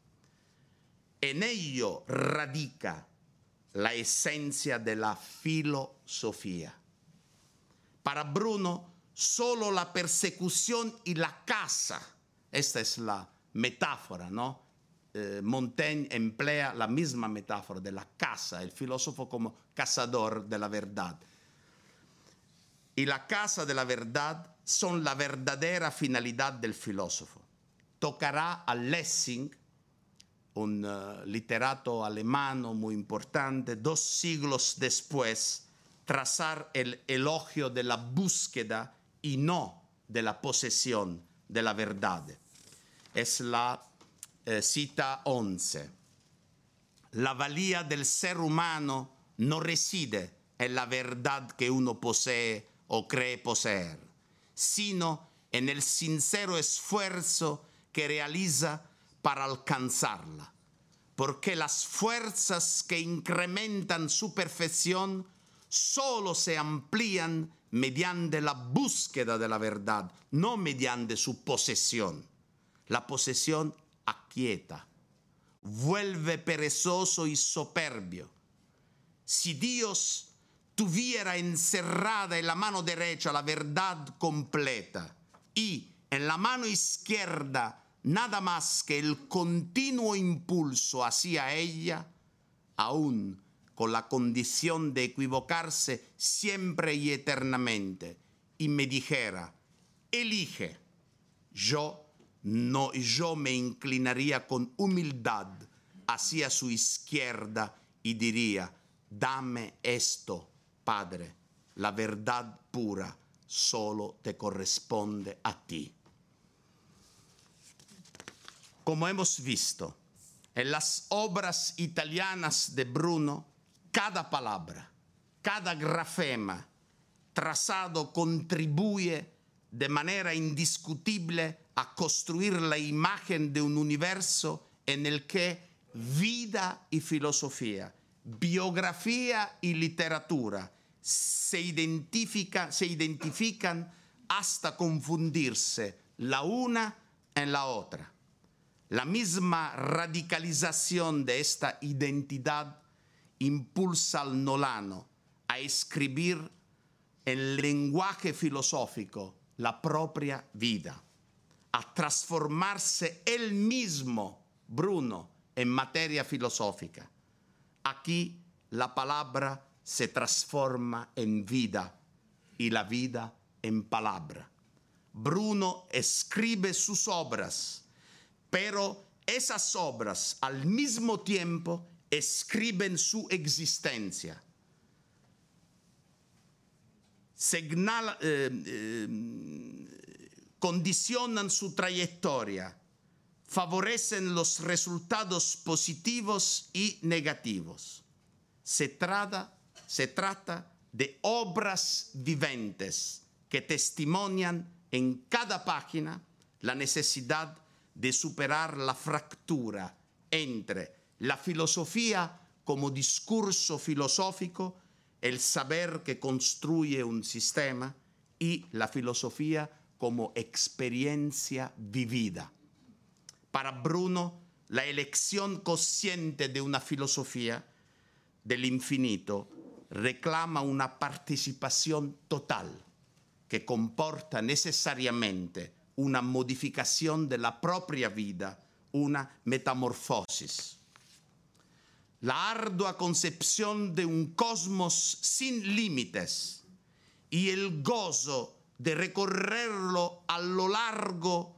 En ello radica la esencia de la filosofía. Para Bruno, solo la persecución y la caza, esta es la metáfora, ¿no? Montaigne emplea la misma metáfora de la caza, el filósofo como cazador de la verdad. Y la caza de la verdad son la verdadera finalidad del filósofo. Tocará a Lessing, un literato alemán muy importante, 2 siglos después, trazar el elogio de la búsqueda y no de la posesión de la verdad. Es la cita 11. La valía del ser humano no reside en la verdad que uno posee o cree poseer, sino en el sincero esfuerzo que realiza para alcanzarla, porque las fuerzas que incrementan su perfección solo se amplían mediante la búsqueda de la verdad, no mediante su posesión. La posesión aquieta, vuelve perezoso y soberbio. Si Dios tuviera encerrada en la mano derecha la verdad completa y en la mano izquierda nada más que el continuo impulso hacia ella, aún con la condición de equivocarse siempre y eternamente, y me dijera, elige, yo me inclinaría con humildad hacia su izquierda y diría, dame esto, Padre, la verdad pura solo te corresponde a ti. Como hemos visto, en las obras italianas de Bruno, cada palabra, cada grafema trazado contribuye de manera indiscutible a construir la imagen de un universo en el que vida y filosofía, biografía y literatura se identifican hasta confundirse la una en la otra. La misma radicalización de esta identidad impulsa al nolano a escribir en lenguaje filosófico la propia vida. a transformarse él mismo, Bruno, en materia filosófica. Aquí la palabra se transforma en vida y la vida en palabra. Bruno escribe sus obras, pero esas obras al mismo tiempo escriben su existencia. Condicionan su trayectoria, favorecen los resultados positivos y negativos. Se trata de obras viventes que testimonian en cada página la necesidad de superar la fractura entre la filosofía como discurso filosófico, el saber que construye un sistema, y la filosofía como experiencia vivida. Para Bruno, la elección consciente de una filosofía del infinito reclama una participación total que comporta necesariamente una modificación de la propia vida, una metamorfosis. La ardua concepción de un cosmos sin límites y el gozo de recorrerlo a lo largo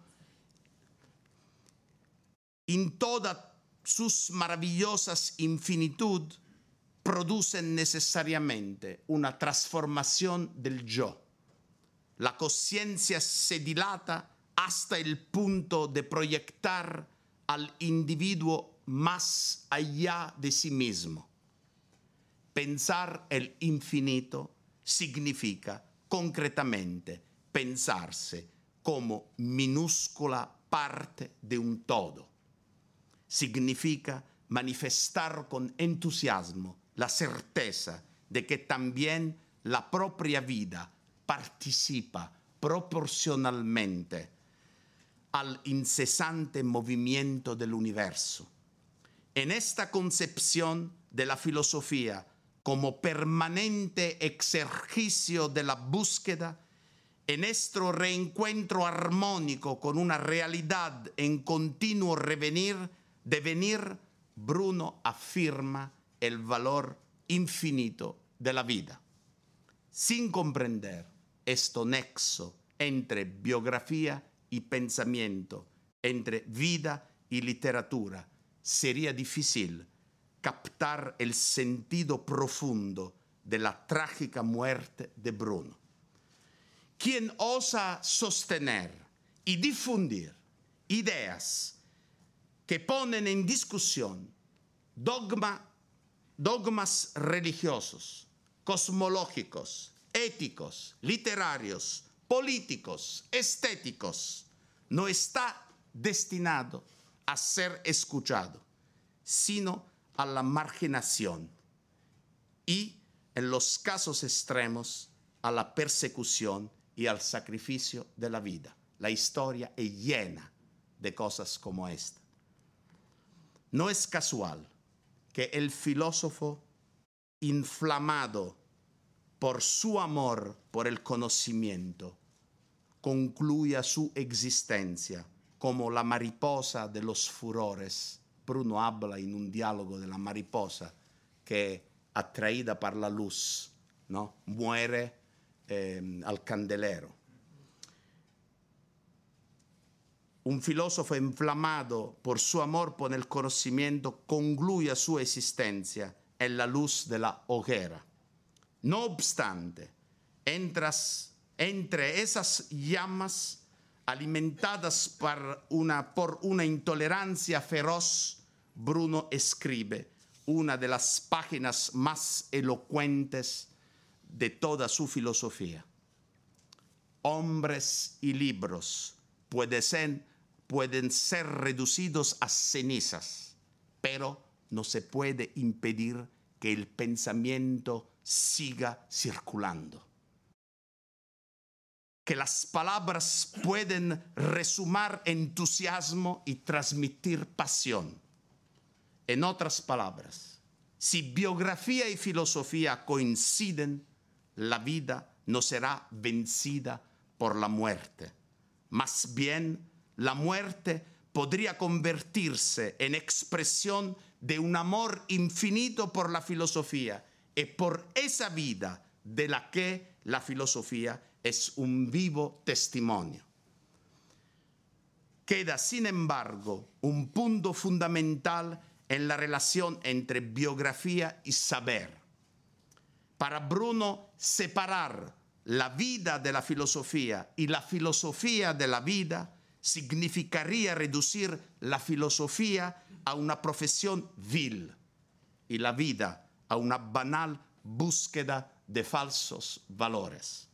en todas sus maravillosas infinitud producen necesariamente una transformación del yo. La conciencia se dilata hasta el punto de proyectar al individuo más allá de sí mismo. Pensar el infinito significa concretamente pensarse como minúscula parte de un todo. Significa manifestar con entusiasmo la certeza de que también la propia vida participa proporcionalmente al incesante movimiento del universo. En esta concepción de la filosofía como permanente ejercicio de la búsqueda, en nuestro reencuentro armónico con una realidad en continuo devenir, Bruno afirma el valor infinito de la vida. Sin comprender este nexo entre biografía y pensamiento, entre vida y literatura, sería difícil captar el sentido profundo de la trágica muerte de Bruno. Quien osa sostener y difundir ideas que ponen en discusión dogmas religiosos, cosmológicos, éticos, literarios, políticos, estéticos, no está destinado a ser escuchado, sino a la marginación y, en los casos extremos, a la persecución y al sacrificio de la vida. La historia es llena de cosas como esta. No es casual que el filósofo, inflamado por su amor por el conocimiento, concluya su existencia como la mariposa de los furores. Bruno habla en un diálogo de la mariposa que, atraída por la luz, ¿no?, muere al candelero. Un filósofo inflamado por su amor por el conocimiento concluye su existencia en la luz de la hoguera. No obstante, entre esas llamas alimentadas por una intolerancia feroz, Bruno escribe una de las páginas más elocuentes de toda su filosofía. Hombres y libros pueden ser reducidos a cenizas, pero no se puede impedir que el pensamiento siga circulando. Que las palabras pueden resumar entusiasmo y transmitir pasión. En otras palabras, si biografía y filosofía coinciden, la vida no será vencida por la muerte. Más bien, la muerte podría convertirse en expresión de un amor infinito por la filosofía y por esa vida de la que la filosofía es un vivo testimonio. Queda, sin embargo, un punto fundamental en la relación entre biografía y saber. Para Bruno, separar la vida de la filosofía y la filosofía de la vida significaría reducir la filosofía a una profesión vil y la vida a una banal búsqueda de falsos valores.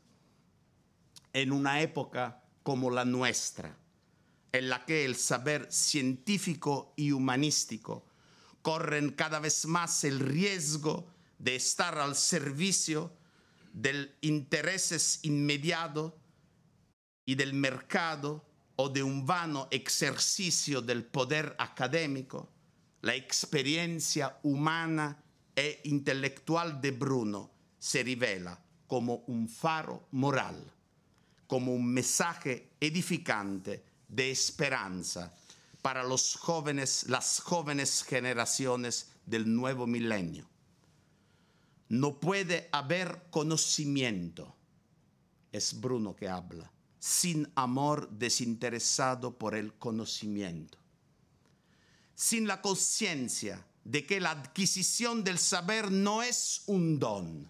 En una época como la nuestra, en la que el saber científico y humanístico corren cada vez más el riesgo de estar al servicio de intereses inmediatos y del mercado o de un vano ejercicio del poder académico, la experiencia humana e intelectual de Bruno se revela como un faro moral, como un mensaje edificante de esperanza para las jóvenes generaciones del nuevo milenio. No puede haber conocimiento, es Bruno que habla, sin amor desinteresado por el conocimiento. Sin la conciencia de que la adquisición del saber no es un don,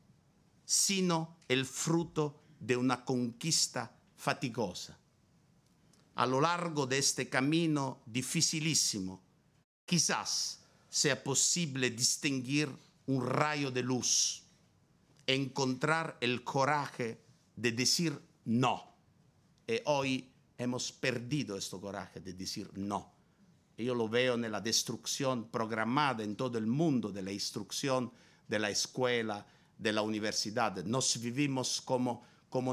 sino el fruto de una conquista fatigosa. A lo largo de este camino dificilísimo, quizás sea posible distinguir un rayo de luz, encontrar el coraje de decir no. Y hoy hemos perdido este coraje de decir no. Y yo lo veo en la destrucción programada en todo el mundo de la instrucción, de la escuela, de la universidad. Nos vivimos como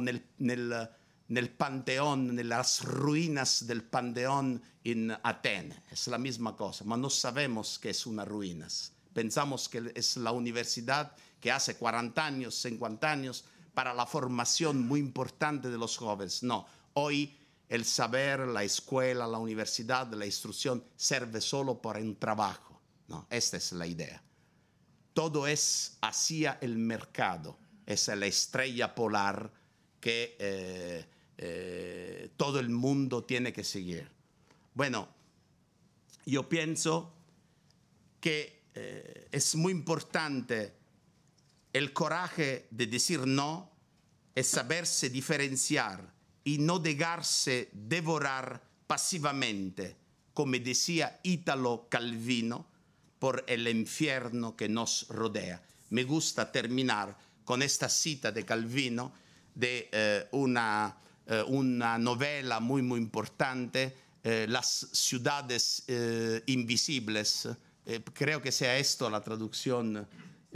nel Panteón, en las ruinas del Panteón en Atenas. Es la misma cosa, pero no sabemos que es una ruina. Pensamos que es la universidad que hace 40 años, 50 años, para la formación muy importante de los jóvenes. No, hoy el saber, la escuela, la universidad, la instrucción serve solo para un trabajo. No, esta es la idea. Todo es hacia el mercado. Esa es la estrella polar que todo el mundo tiene que seguir. Bueno, yo pienso que es muy importante el coraje de decir no, es saberse diferenciar y no dejarse devorar pasivamente, como decía Italo Calvino, por el infierno que nos rodea. Me gusta terminar con esta cita de Calvino de una novela muy, muy importante, Las ciudades invisibles. Creo que sea esto la traducción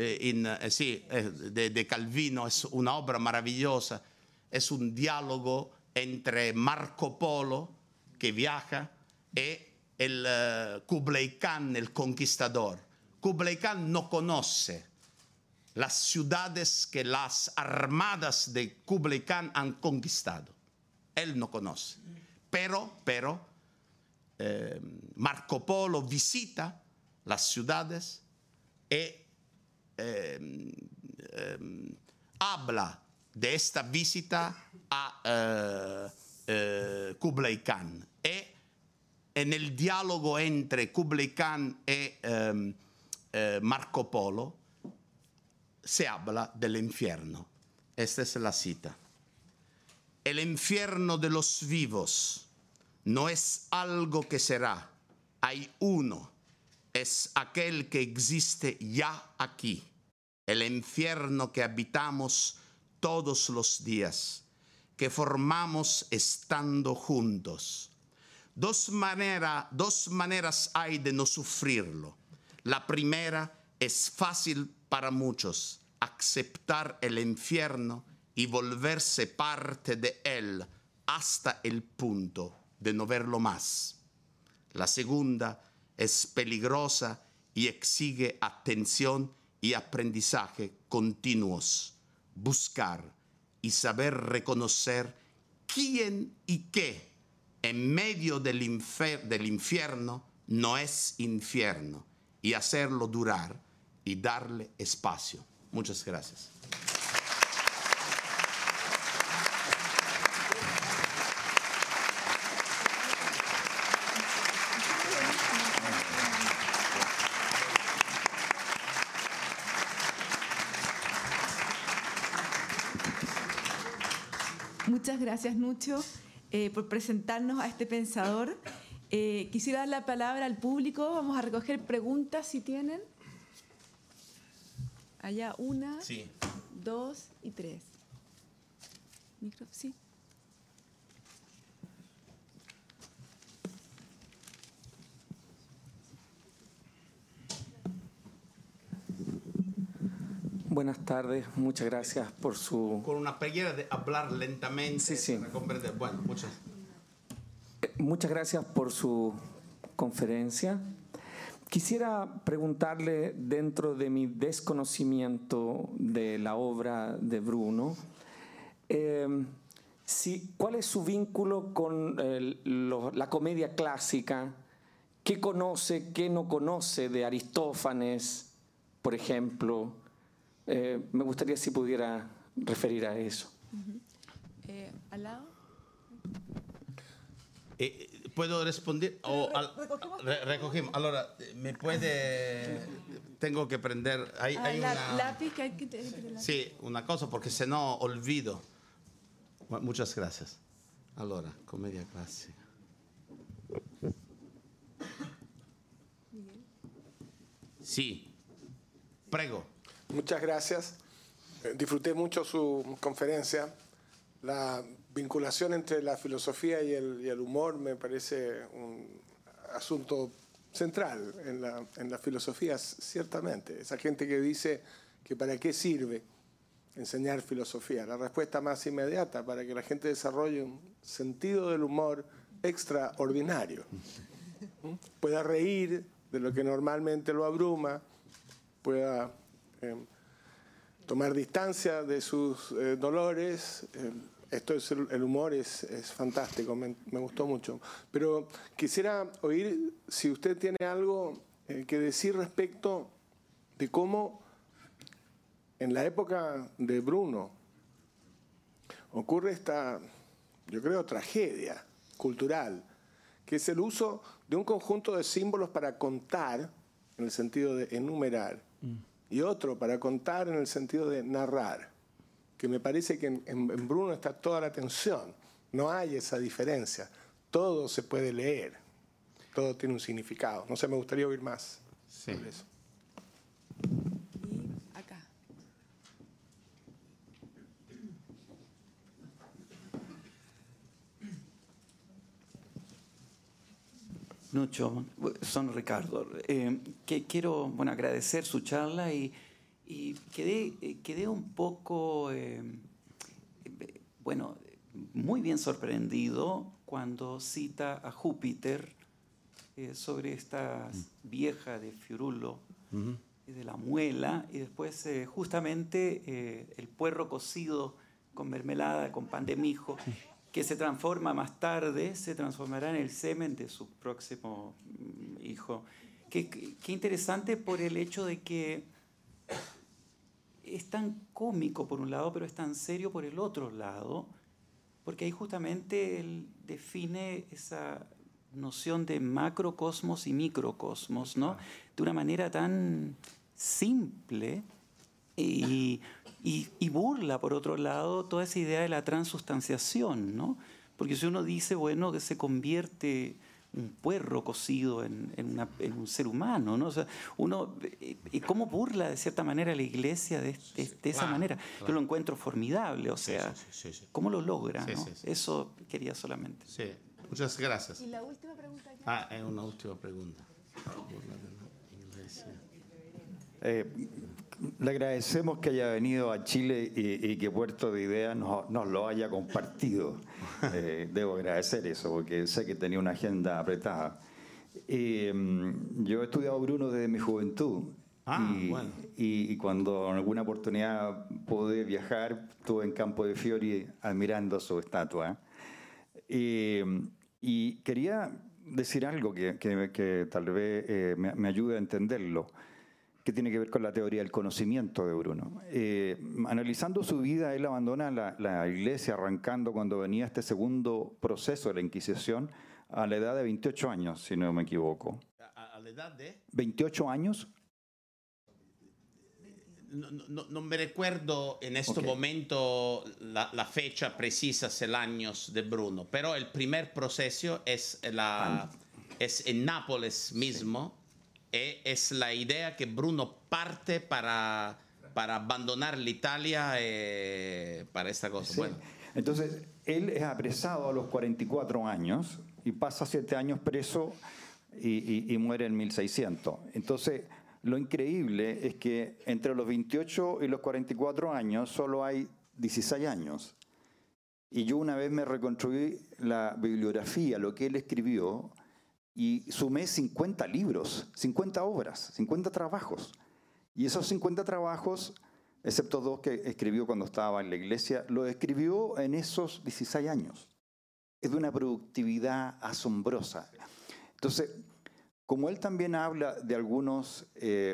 de Calvino. Es una obra maravillosa. Es un diálogo entre Marco Polo, que viaja, y el Kublai Khan, el conquistador. Kublai Khan no conoce las ciudades que las armadas de Kublai Khan han conquistado. Él no conoce. Pero Marco Polo visita las ciudades y habla de esta visita a Kublai Khan. Y en el diálogo entre Kublai Khan y Marco Polo se habla del infierno. Esta es la cita. El infierno de los vivos no es algo que será. Hay uno. Es aquel que existe ya aquí. El infierno que habitamos todos los días, que formamos estando juntos. Dos maneras hay de no sufrirlo. La primera es fácil para muchos, aceptar el infierno y volverse parte de él hasta el punto de no verlo más. La segunda es peligrosa y exige atención y aprendizaje continuos. Buscar y saber reconocer quién y qué en medio del infierno no es infierno, y hacerlo durar y darle espacio. Muchas gracias. Muchas gracias, Nucho, por presentarnos a este pensador. Quisiera dar la palabra al público. Vamos a recoger preguntas si tienen. Allá una, Sí. 2 y 3. Sí. Buenas tardes, muchas gracias por su... Con una preghiera de hablar lentamente. Sí, sí. Para comprender. Bueno, Muchas gracias por su conferencia. Quisiera preguntarle, dentro de mi desconocimiento de la obra de Bruno, ¿cuál es su vínculo con la comedia clásica? ¿Qué conoce, qué no conoce de Aristófanes, por ejemplo? Me gustaría si pudiera referir a eso. ¿Al lado? ¿Puedo responder? Recogemos. Allora, ¿me puede...? Tengo que prender... Hay una... lápiz que hay que... Sí, una cosa, porque si no olvido. Muchas gracias. Allora, comedia clásica. Sí. Prego. Muchas gracias. Disfruté mucho su conferencia. La vinculación entre la filosofía y el humor me parece un asunto central en la filosofía, ciertamente. Esa gente que dice que para qué sirve enseñar filosofía. La respuesta más inmediata, para que la gente desarrolle un sentido del humor extraordinario. Pueda reír de lo que normalmente lo abruma, pueda tomar distancia de sus dolores. Esto es el humor es fantástico, me gustó mucho. Pero quisiera oír si usted tiene algo que decir respecto de cómo en la época de Bruno ocurre esta, yo creo, tragedia cultural, que es el uso de un conjunto de símbolos para contar, en el sentido de enumerar, y otro para contar en el sentido de narrar, que me parece que en Bruno está toda la tensión. No hay esa diferencia. Todo se puede leer. Todo tiene un significado. No sé, me gustaría oír más sobre eso. Y acá. Nucho, sono Ricardo. Quiero agradecer su charla y quedé un poco, muy bien sorprendido cuando cita a Júpiter sobre esta vieja de Fiorulo, de la muela, y después justamente el puerro cocido con mermelada, con pan de mijo, que se transforma más tarde, se transformará en el semen de su próximo hijo. Qué interesante por el hecho de que es tan cómico por un lado, pero es tan serio por el otro lado, porque ahí justamente él define esa noción de macrocosmos y microcosmos, ¿no? De una manera tan simple y burla, por otro lado, toda esa idea de la transustanciación, ¿no? Porque si uno dice, que se convierte un puerro cocido en un ser humano, ¿no? O sea, ¿cómo burla de cierta manera la Iglesia de esa manera? Claro. Yo lo encuentro formidable, o sea, sí. ¿Cómo lo logra? ¿No? Eso quería solamente. Sí, muchas gracias. ¿Y la última pregunta? Es una última pregunta. Le agradecemos que haya venido a Chile y que Puerto de Ideas nos lo haya compartido. Debo agradecer eso, porque sé que tenía una agenda apretada. Yo he estudiado Bruno desde mi juventud. Y cuando en alguna oportunidad pude viajar, estuve en Campo de Fiori admirando su estatua. Y Y quería decir algo que tal vez me ayude a entenderlo, que tiene que ver con la teoría del conocimiento de Bruno. Analizando su vida, él abandona la iglesia arrancando cuando venía este segundo proceso de la Inquisición a la edad de 28 años, si no me equivoco. ¿A la edad de? 28 años. No me recuerdo en este momento la fecha precisa, el año de Bruno, pero el primer proceso es en Nápoles mismo, y es la idea que Bruno parte para abandonar la Italia para esta cosa. Sí. Bueno. Entonces, él es apresado a los 44 años y pasa 7 años preso y muere en 1600. Entonces, lo increíble es que entre los 28 y los 44 años solo hay 16 años. Y yo una vez me reconstruí la bibliografía, lo que él escribió, y sumé 50 libros, 50 obras, 50 trabajos. Y esos 50 trabajos, excepto 2 que escribió cuando estaba en la iglesia, los escribió en esos 16 años. Es de una productividad asombrosa. Entonces, como él también habla de algunos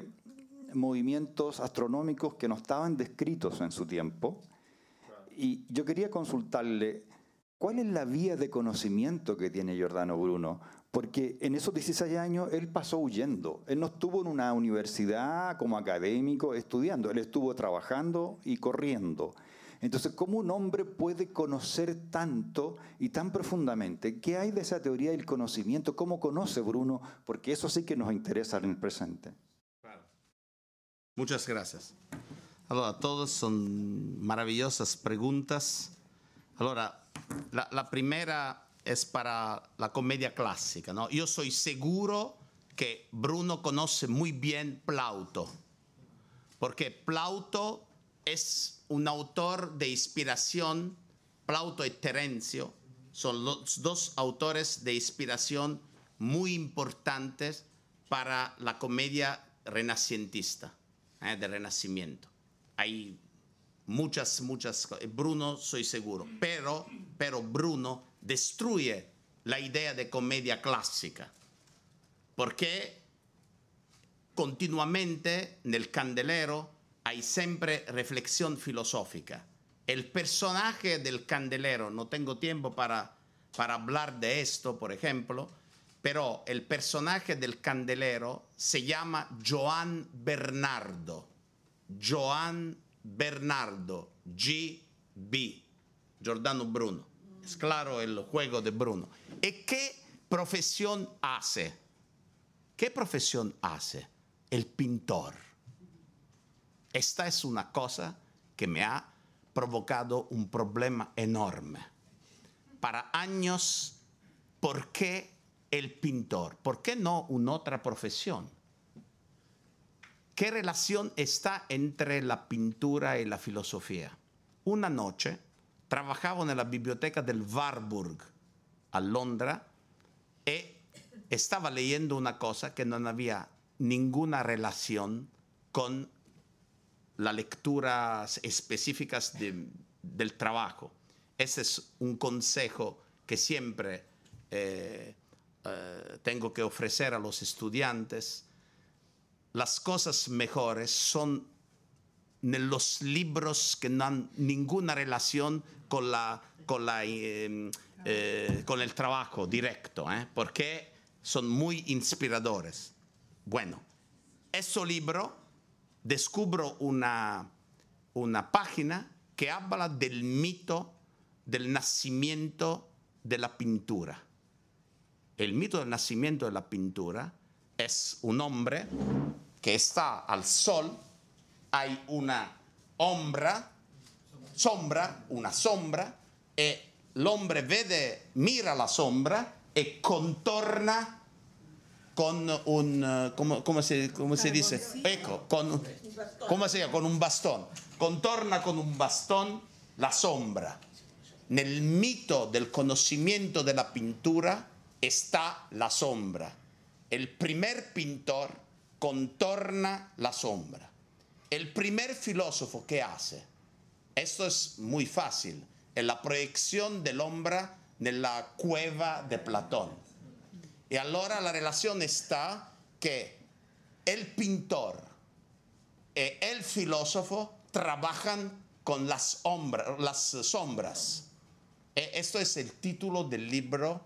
movimientos astronómicos que no estaban descritos en su tiempo, y yo quería consultarle, ¿cuál es la vía de conocimiento que tiene Giordano Bruno? Porque en esos 16 años él pasó huyendo. Él no estuvo en una universidad como académico estudiando, él estuvo trabajando y corriendo. Entonces, ¿cómo un hombre puede conocer tanto y tan profundamente? ¿Qué hay de esa teoría del conocimiento? ¿Cómo conoce Bruno? Porque eso sí que nos interesa en el presente. Claro. Muchas gracias. Allora, todas son maravillosas preguntas. Allora, la primera es para la comedia clásica, ¿no? Yo soy seguro que Bruno conoce muy bien Plauto, porque Plauto es un autor de inspiración. Plauto y Terencio son los 2 autores de inspiración muy importantes para la comedia renacentista, del Renacimiento. Hay muchas, Bruno soy seguro, pero Bruno destruye la idea de comedia clásica, porque continuamente nel Candelero hay siempre reflexión filosófica. El personaje del Candelero, no tengo tiempo para hablar de esto, por ejemplo, pero el personaje del Candelero se llama Joan Bernardo. Joan Bernardo, G.B., Giordano Bruno. Es claro el juego de Bruno. ¿Y qué profesión hace? ¿Qué profesión hace? El pintor. Esta es una cosa que me ha provocado un problema enorme. Para años, ¿por qué el pintor? ¿Por qué no una otra profesión? ¿Qué relación está entre la pintura y la filosofía? Una noche trabajavo nella biblioteca del Warburg a Londra e estaba leyendo una cosa que no había ninguna relación con las lecturas específicas del trabajo. Ese es un consejo que siempre tengo que ofrecer a los estudiantes. Las cosas mejores son en los libros que no han ninguna relación con el trabajo directo, porque son muy inspiradores. Bueno, ese libro descubro una página que habla del mito del nacimiento de la pintura. El mito del nacimiento de la pintura es un hombre que está al sol, hay una sombra, y el hombre mira la sombra y contorna con un, ¿cómo se dice? Ecco, con un bastón. Contorna con un bastón la sombra. Nel mito del conocimiento de la pintura está la sombra. El primer pintor contorna la sombra. El primer filósofo, ¿qué hace? Esto es muy fácil. Es la proyección del hombre nella cueva de Platón. Y allora la relación está que el pintor y el filósofo trabajan con las sombras. Esto es el título del libro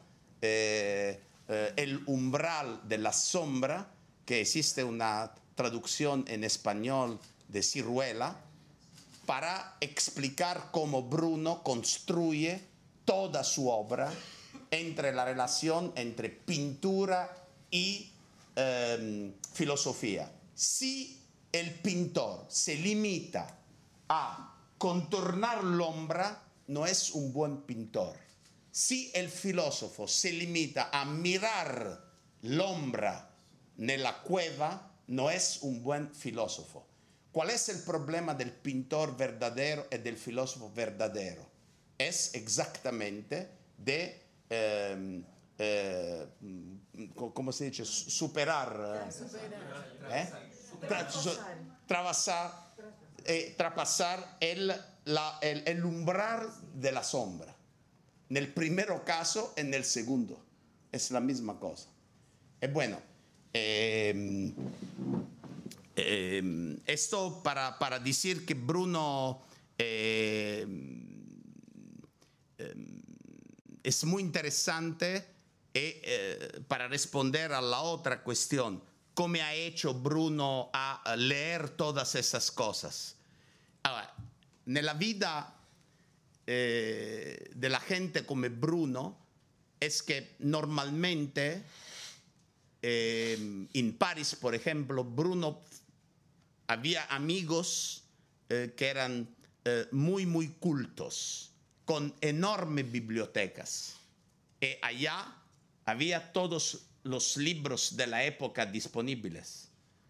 El umbral de la sombra, que existe una traducción en español de Siruela, para explicar cómo Bruno construye toda su obra entre la relación entre pintura y filosofía. Si el pintor se limita a contornar l'ombra, no es un buen pintor. Si el filósofo se limita a mirar l'ombra nella cueva, no es un buen filósofo. ¿Cuál es el problema del pintor verdadero y del filósofo verdadero? Es exactamente de, ¿cómo se dice? Superar. Traspasar el umbral de la sombra. En el primer caso, en el segundo. Es la misma cosa. Bueno, esto para decir que Bruno es muy interesante para responder a la otra cuestión. ¿Cómo ha hecho Bruno a leer todas esas cosas? Ahora, en la vida de la gente como Bruno, es que normalmente en París, por ejemplo, Bruno había amigos que eran muy cultos, con enormes bibliotecas. Y allá había todos los libros de la época disponibles.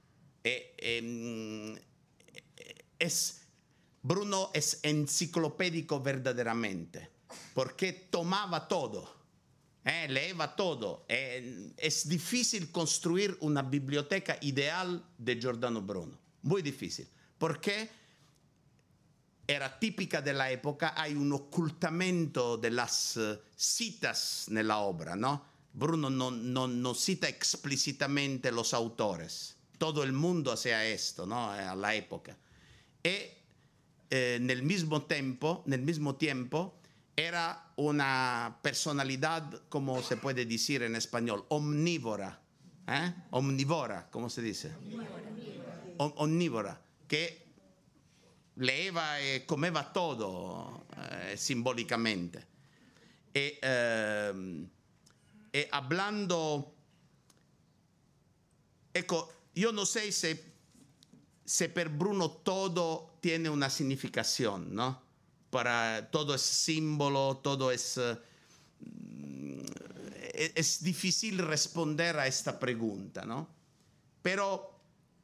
Bruno es enciclopédico verdaderamente, porque tomaba todo, leía todo. Es difícil construir una biblioteca ideal de Giordano Bruno, muy difícil, porque era típica de la época, hay un ocultamento de las citas nella obra, ¿no? Bruno no cita explícitamente los autores. Todo el mundo hacía esto, ¿no? A la época. Y en el mismo tiempo era una personalidad, como se puede decir en español, omnívora. Omnívora, ¿cómo se dice? Omnívora, que leeva y comeva todo simbólicamente. Y hablando, yo no sé si per Bruno todo tiene una significación, ¿no? Para todo es símbolo, todo es difícil responder a esta pregunta, ¿no? Pero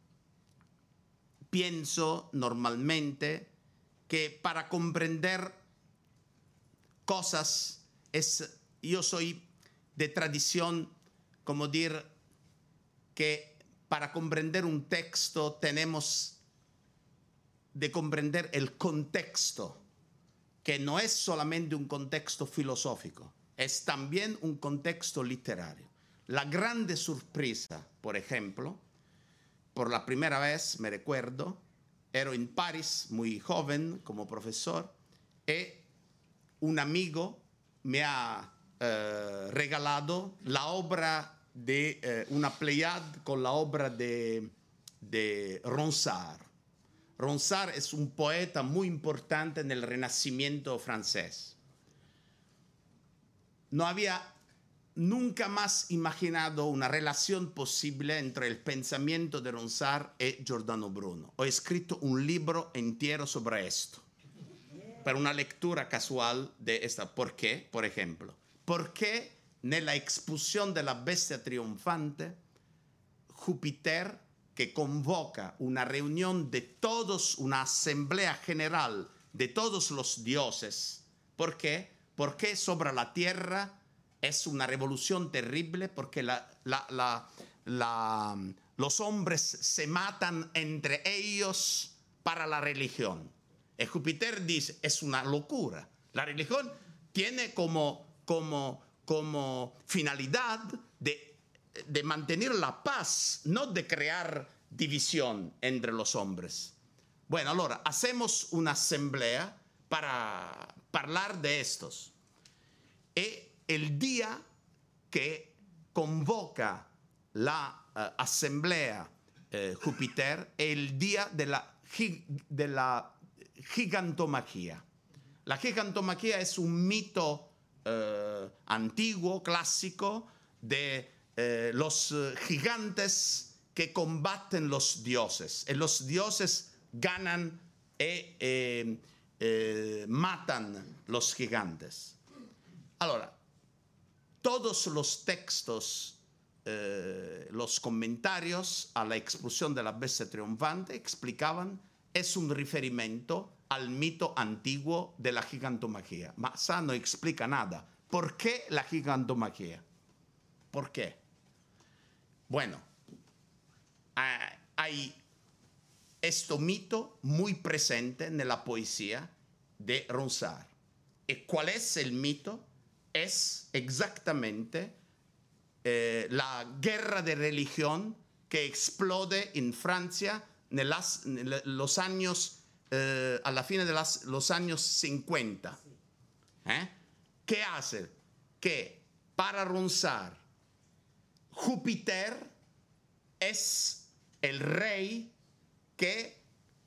pienso normalmente que para comprender cosas yo soy de tradición, como decir que para comprender un texto tenemos de comprender el contexto, que no es solamente un contexto filosófico, es también un contexto literario. La grande sorpresa, por ejemplo, por la primera vez, me recuerdo, era en París, muy joven, como profesor, y un amigo me ha regalado la obra de una Pléiade con la obra de Ronsard. Ronsard es un poeta muy importante en el Renacimiento francés. No había nunca más imaginado una relación posible entre el pensamiento de Ronsard y Giordano Bruno. He escrito un libro entero sobre esto, para una lectura casual de esta. ¿Por qué? Por ejemplo, porque nella expulsión de la bestia triunfante, Júpiter, que convoca una reunión de todos, una asamblea general de todos los dioses. ¿Por qué? Porque sobre la tierra es una revolución terrible, porque los hombres se matan entre ellos para la religión. Y Júpiter dice, es una locura. La religión tiene como como finalidad de mantener la paz, no de crear división entre los hombres. Bueno, allora, hacemos una asamblea para hablar de estos. Y el día que convoca la asamblea Júpiter es el día de la gigantomachía. La gigantomachía es un mito antiguo, clásico, de los gigantes que combaten los dioses. Y los dioses ganan y matan los gigantes. Allora, todos los textos, los comentarios a la expulsión de la bestia triunfante explicaban es un riferimento al mito antiguo de la gigantomachía. Ma ça no explica nada. ¿Por qué la gigantomachía? ¿Por qué? Bueno, hay este mito muy presente en la poesía de Ronsard. ¿Y cuál es el mito? Es exactamente la guerra de religión que explode en Francia en los años, a la fin de los años 50. ¿Qué hace? Que para Ronsard, Júpiter es el rey que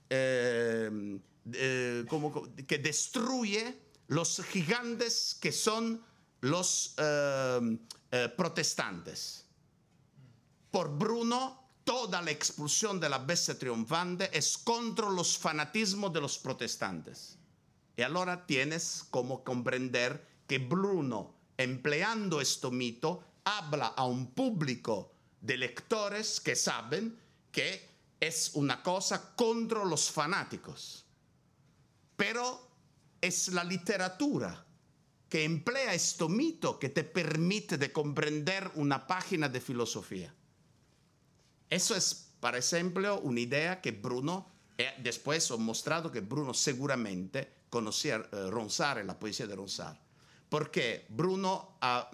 destruye los gigantes que son los protestantes. Por Bruno, toda la expulsión de la bestia triunfante es contra los fanatismos de los protestantes. Y ahora tienes como comprender que Bruno, empleando este mito, habla a un público de lectores que saben que es una cosa contra los fanáticos. Pero es la literatura que emplea este mito que te permite de comprender una página de filosofía. Eso es, por ejemplo, una idea que Bruno, después he mostrado que Bruno seguramente conocía Ronsard, la poesía de Ronsard, porque Bruno ha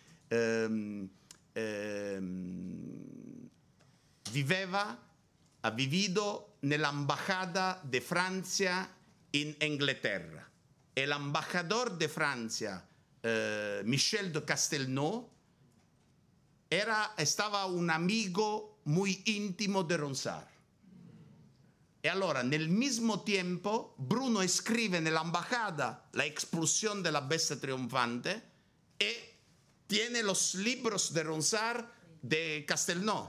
vivido nell'ambasciata de Francia in Inghilterra. El embajador de Francia, Michel de Castelnau, estaba un amigo muy íntimo de Ronsard. E allora, nel mismo tiempo, Bruno scrive nell'ambasciata la expulsión de la bestia triunfante e tiene los libros de Ronsard de Castelnau.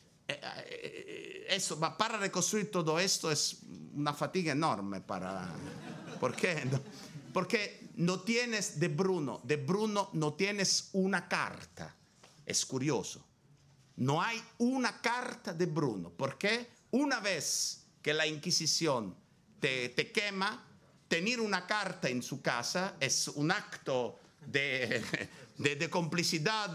Para reconstruir todo esto es una fatiga enorme. ¿Por qué? Porque no tienes de Bruno no tienes una carta. Es curioso. No hay una carta de Bruno, porque una vez que la Inquisición te quema, tener una carta en su casa es un acto de complicidad,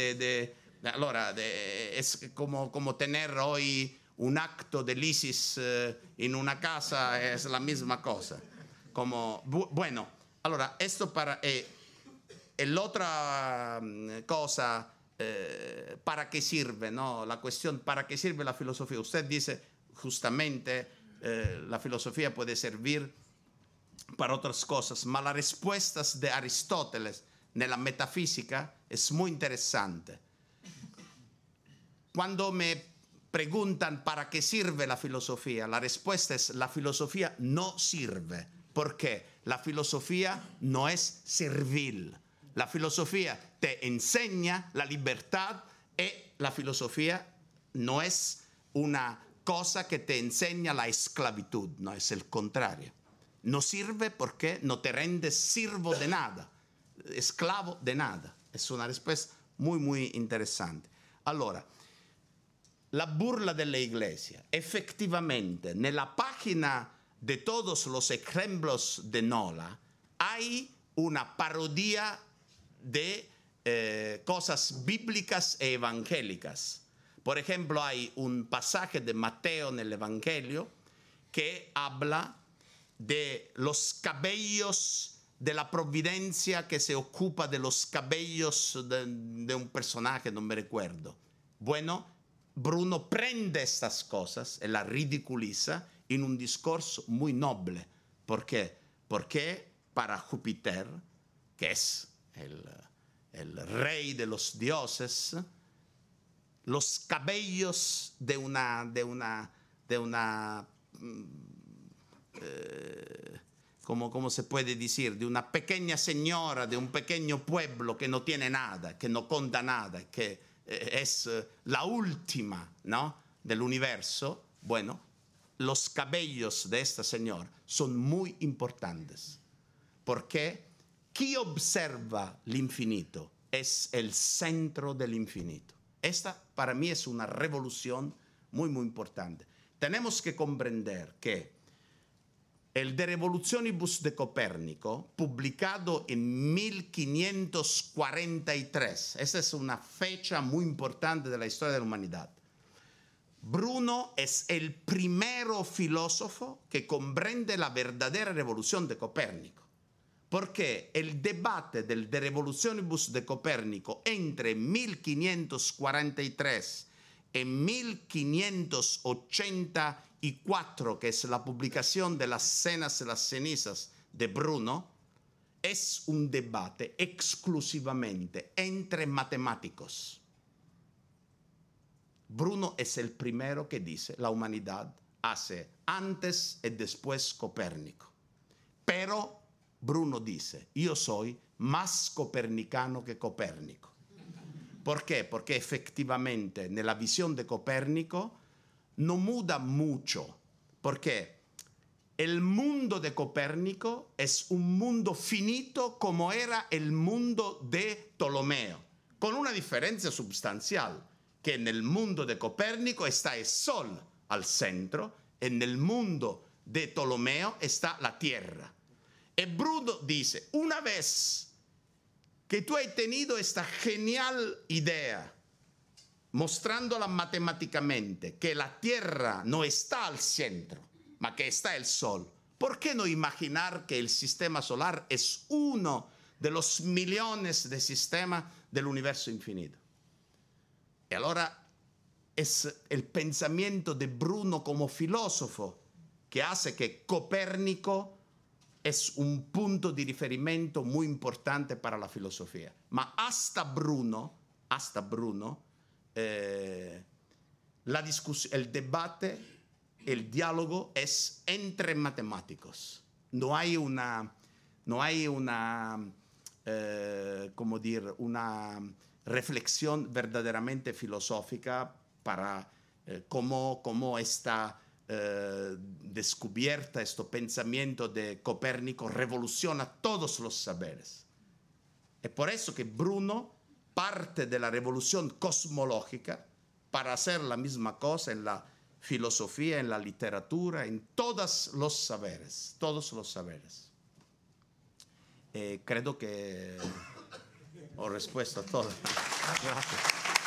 es como tener hoy un acto del ISIS en una casa, es la misma cosa. Bueno, allora, esto para... la otra cosa, ¿para qué sirve? ¿No? La cuestión, ¿para qué sirve la filosofía? Usted dice, justamente, la filosofía puede servir para otras cosas, ma las respuestas de Aristóteles en la metafísica es muy interesante. Cuando me preguntan para qué sirve la filosofía, la respuesta es la filosofía no sirve. ¿Por qué? La filosofía no es servil. La filosofía te enseña la libertad y la filosofía no es una cosa que te enseña la esclavitud, no es el contrario. No sirve porque no te rendes siervo de nada, esclavo de nada. Es una respuesta muy, muy interesante. Allora, la burla de la Iglesia. Efectivamente, en la página de todos los ejemplos de Nola hay una parodia de cosas bíblicas e evangélicas. Por ejemplo, hay un pasaje de Mateo en el Evangelio que habla de los cabellos de la providencia que se ocupa de los cabellos de un personaje, no me recuerdo. Bueno, Bruno prende estas cosas y las ridiculiza en un discurso muy noble. ¿Por qué? Porque para Júpiter, que es el rey de los dioses, los cabellos de una ¿cómo se puede decir? De una pequeña señora, de un pequeño pueblo que no tiene nada, que no cuenta nada, que es la última, ¿no?, del universo. Bueno, los cabellos de esta señora son muy importantes, porque quien observa el infinito es el centro del infinito. Esta para mí es una revolución muy, muy importante. Tenemos que comprender que el De Revolutionibus de Copérnico, publicado en 1543, esa es una fecha muy importante de la historia de la humanidad. Bruno es el primero filósofo que comprende la verdadera revolución de Copérnico, porque el debate del De Revolutionibus de Copérnico entre 1543 y 1584, que es la publicación de las Cenas y las Cenizas de Bruno, es un debate exclusivamente entre matemáticos. Bruno es el primero que dice la humanidad hace antes y después Copérnico. Pero Bruno dice, yo soy más copernicano que Copérnico. ¿Por qué? Porque efectivamente en la visión de Copérnico no muda mucho, porque el mundo de Copérnico es un mundo finito como era el mundo de Ptolomeo, con una diferencia sustancial, que en el mundo de Copérnico está el Sol al centro, en el mundo de Ptolomeo está la Tierra. Y Bruno dice, una vez que tú has tenido esta genial idea, mostrándola matemáticamente, que la Tierra no está al centro, ma que está el Sol, ¿por qué no imaginar que el sistema solar es uno de los millones de sistemas del universo infinito? Y ahora es el pensamiento de Bruno como filósofo que hace que Copérnico es un punto di riferimento muy importante para la filosofía. Ma hasta Bruno, el debate, el diálogo es entre matemáticos. No hay una reflexión verdaderamente filosófica para cómo esta descubierta, este pensamiento de Copérnico revoluciona todos los saberes. Es por eso que Bruno parte de la revolución cosmológica para hacer la misma cosa en la filosofía, en la literatura, en todos los saberes, Credo que ho risposto a todo. Gracias.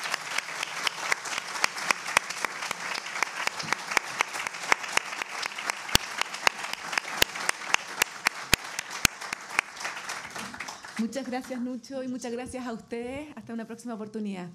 Muchas gracias, Nucho, y muchas gracias a ustedes. Hasta una próxima oportunidad.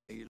y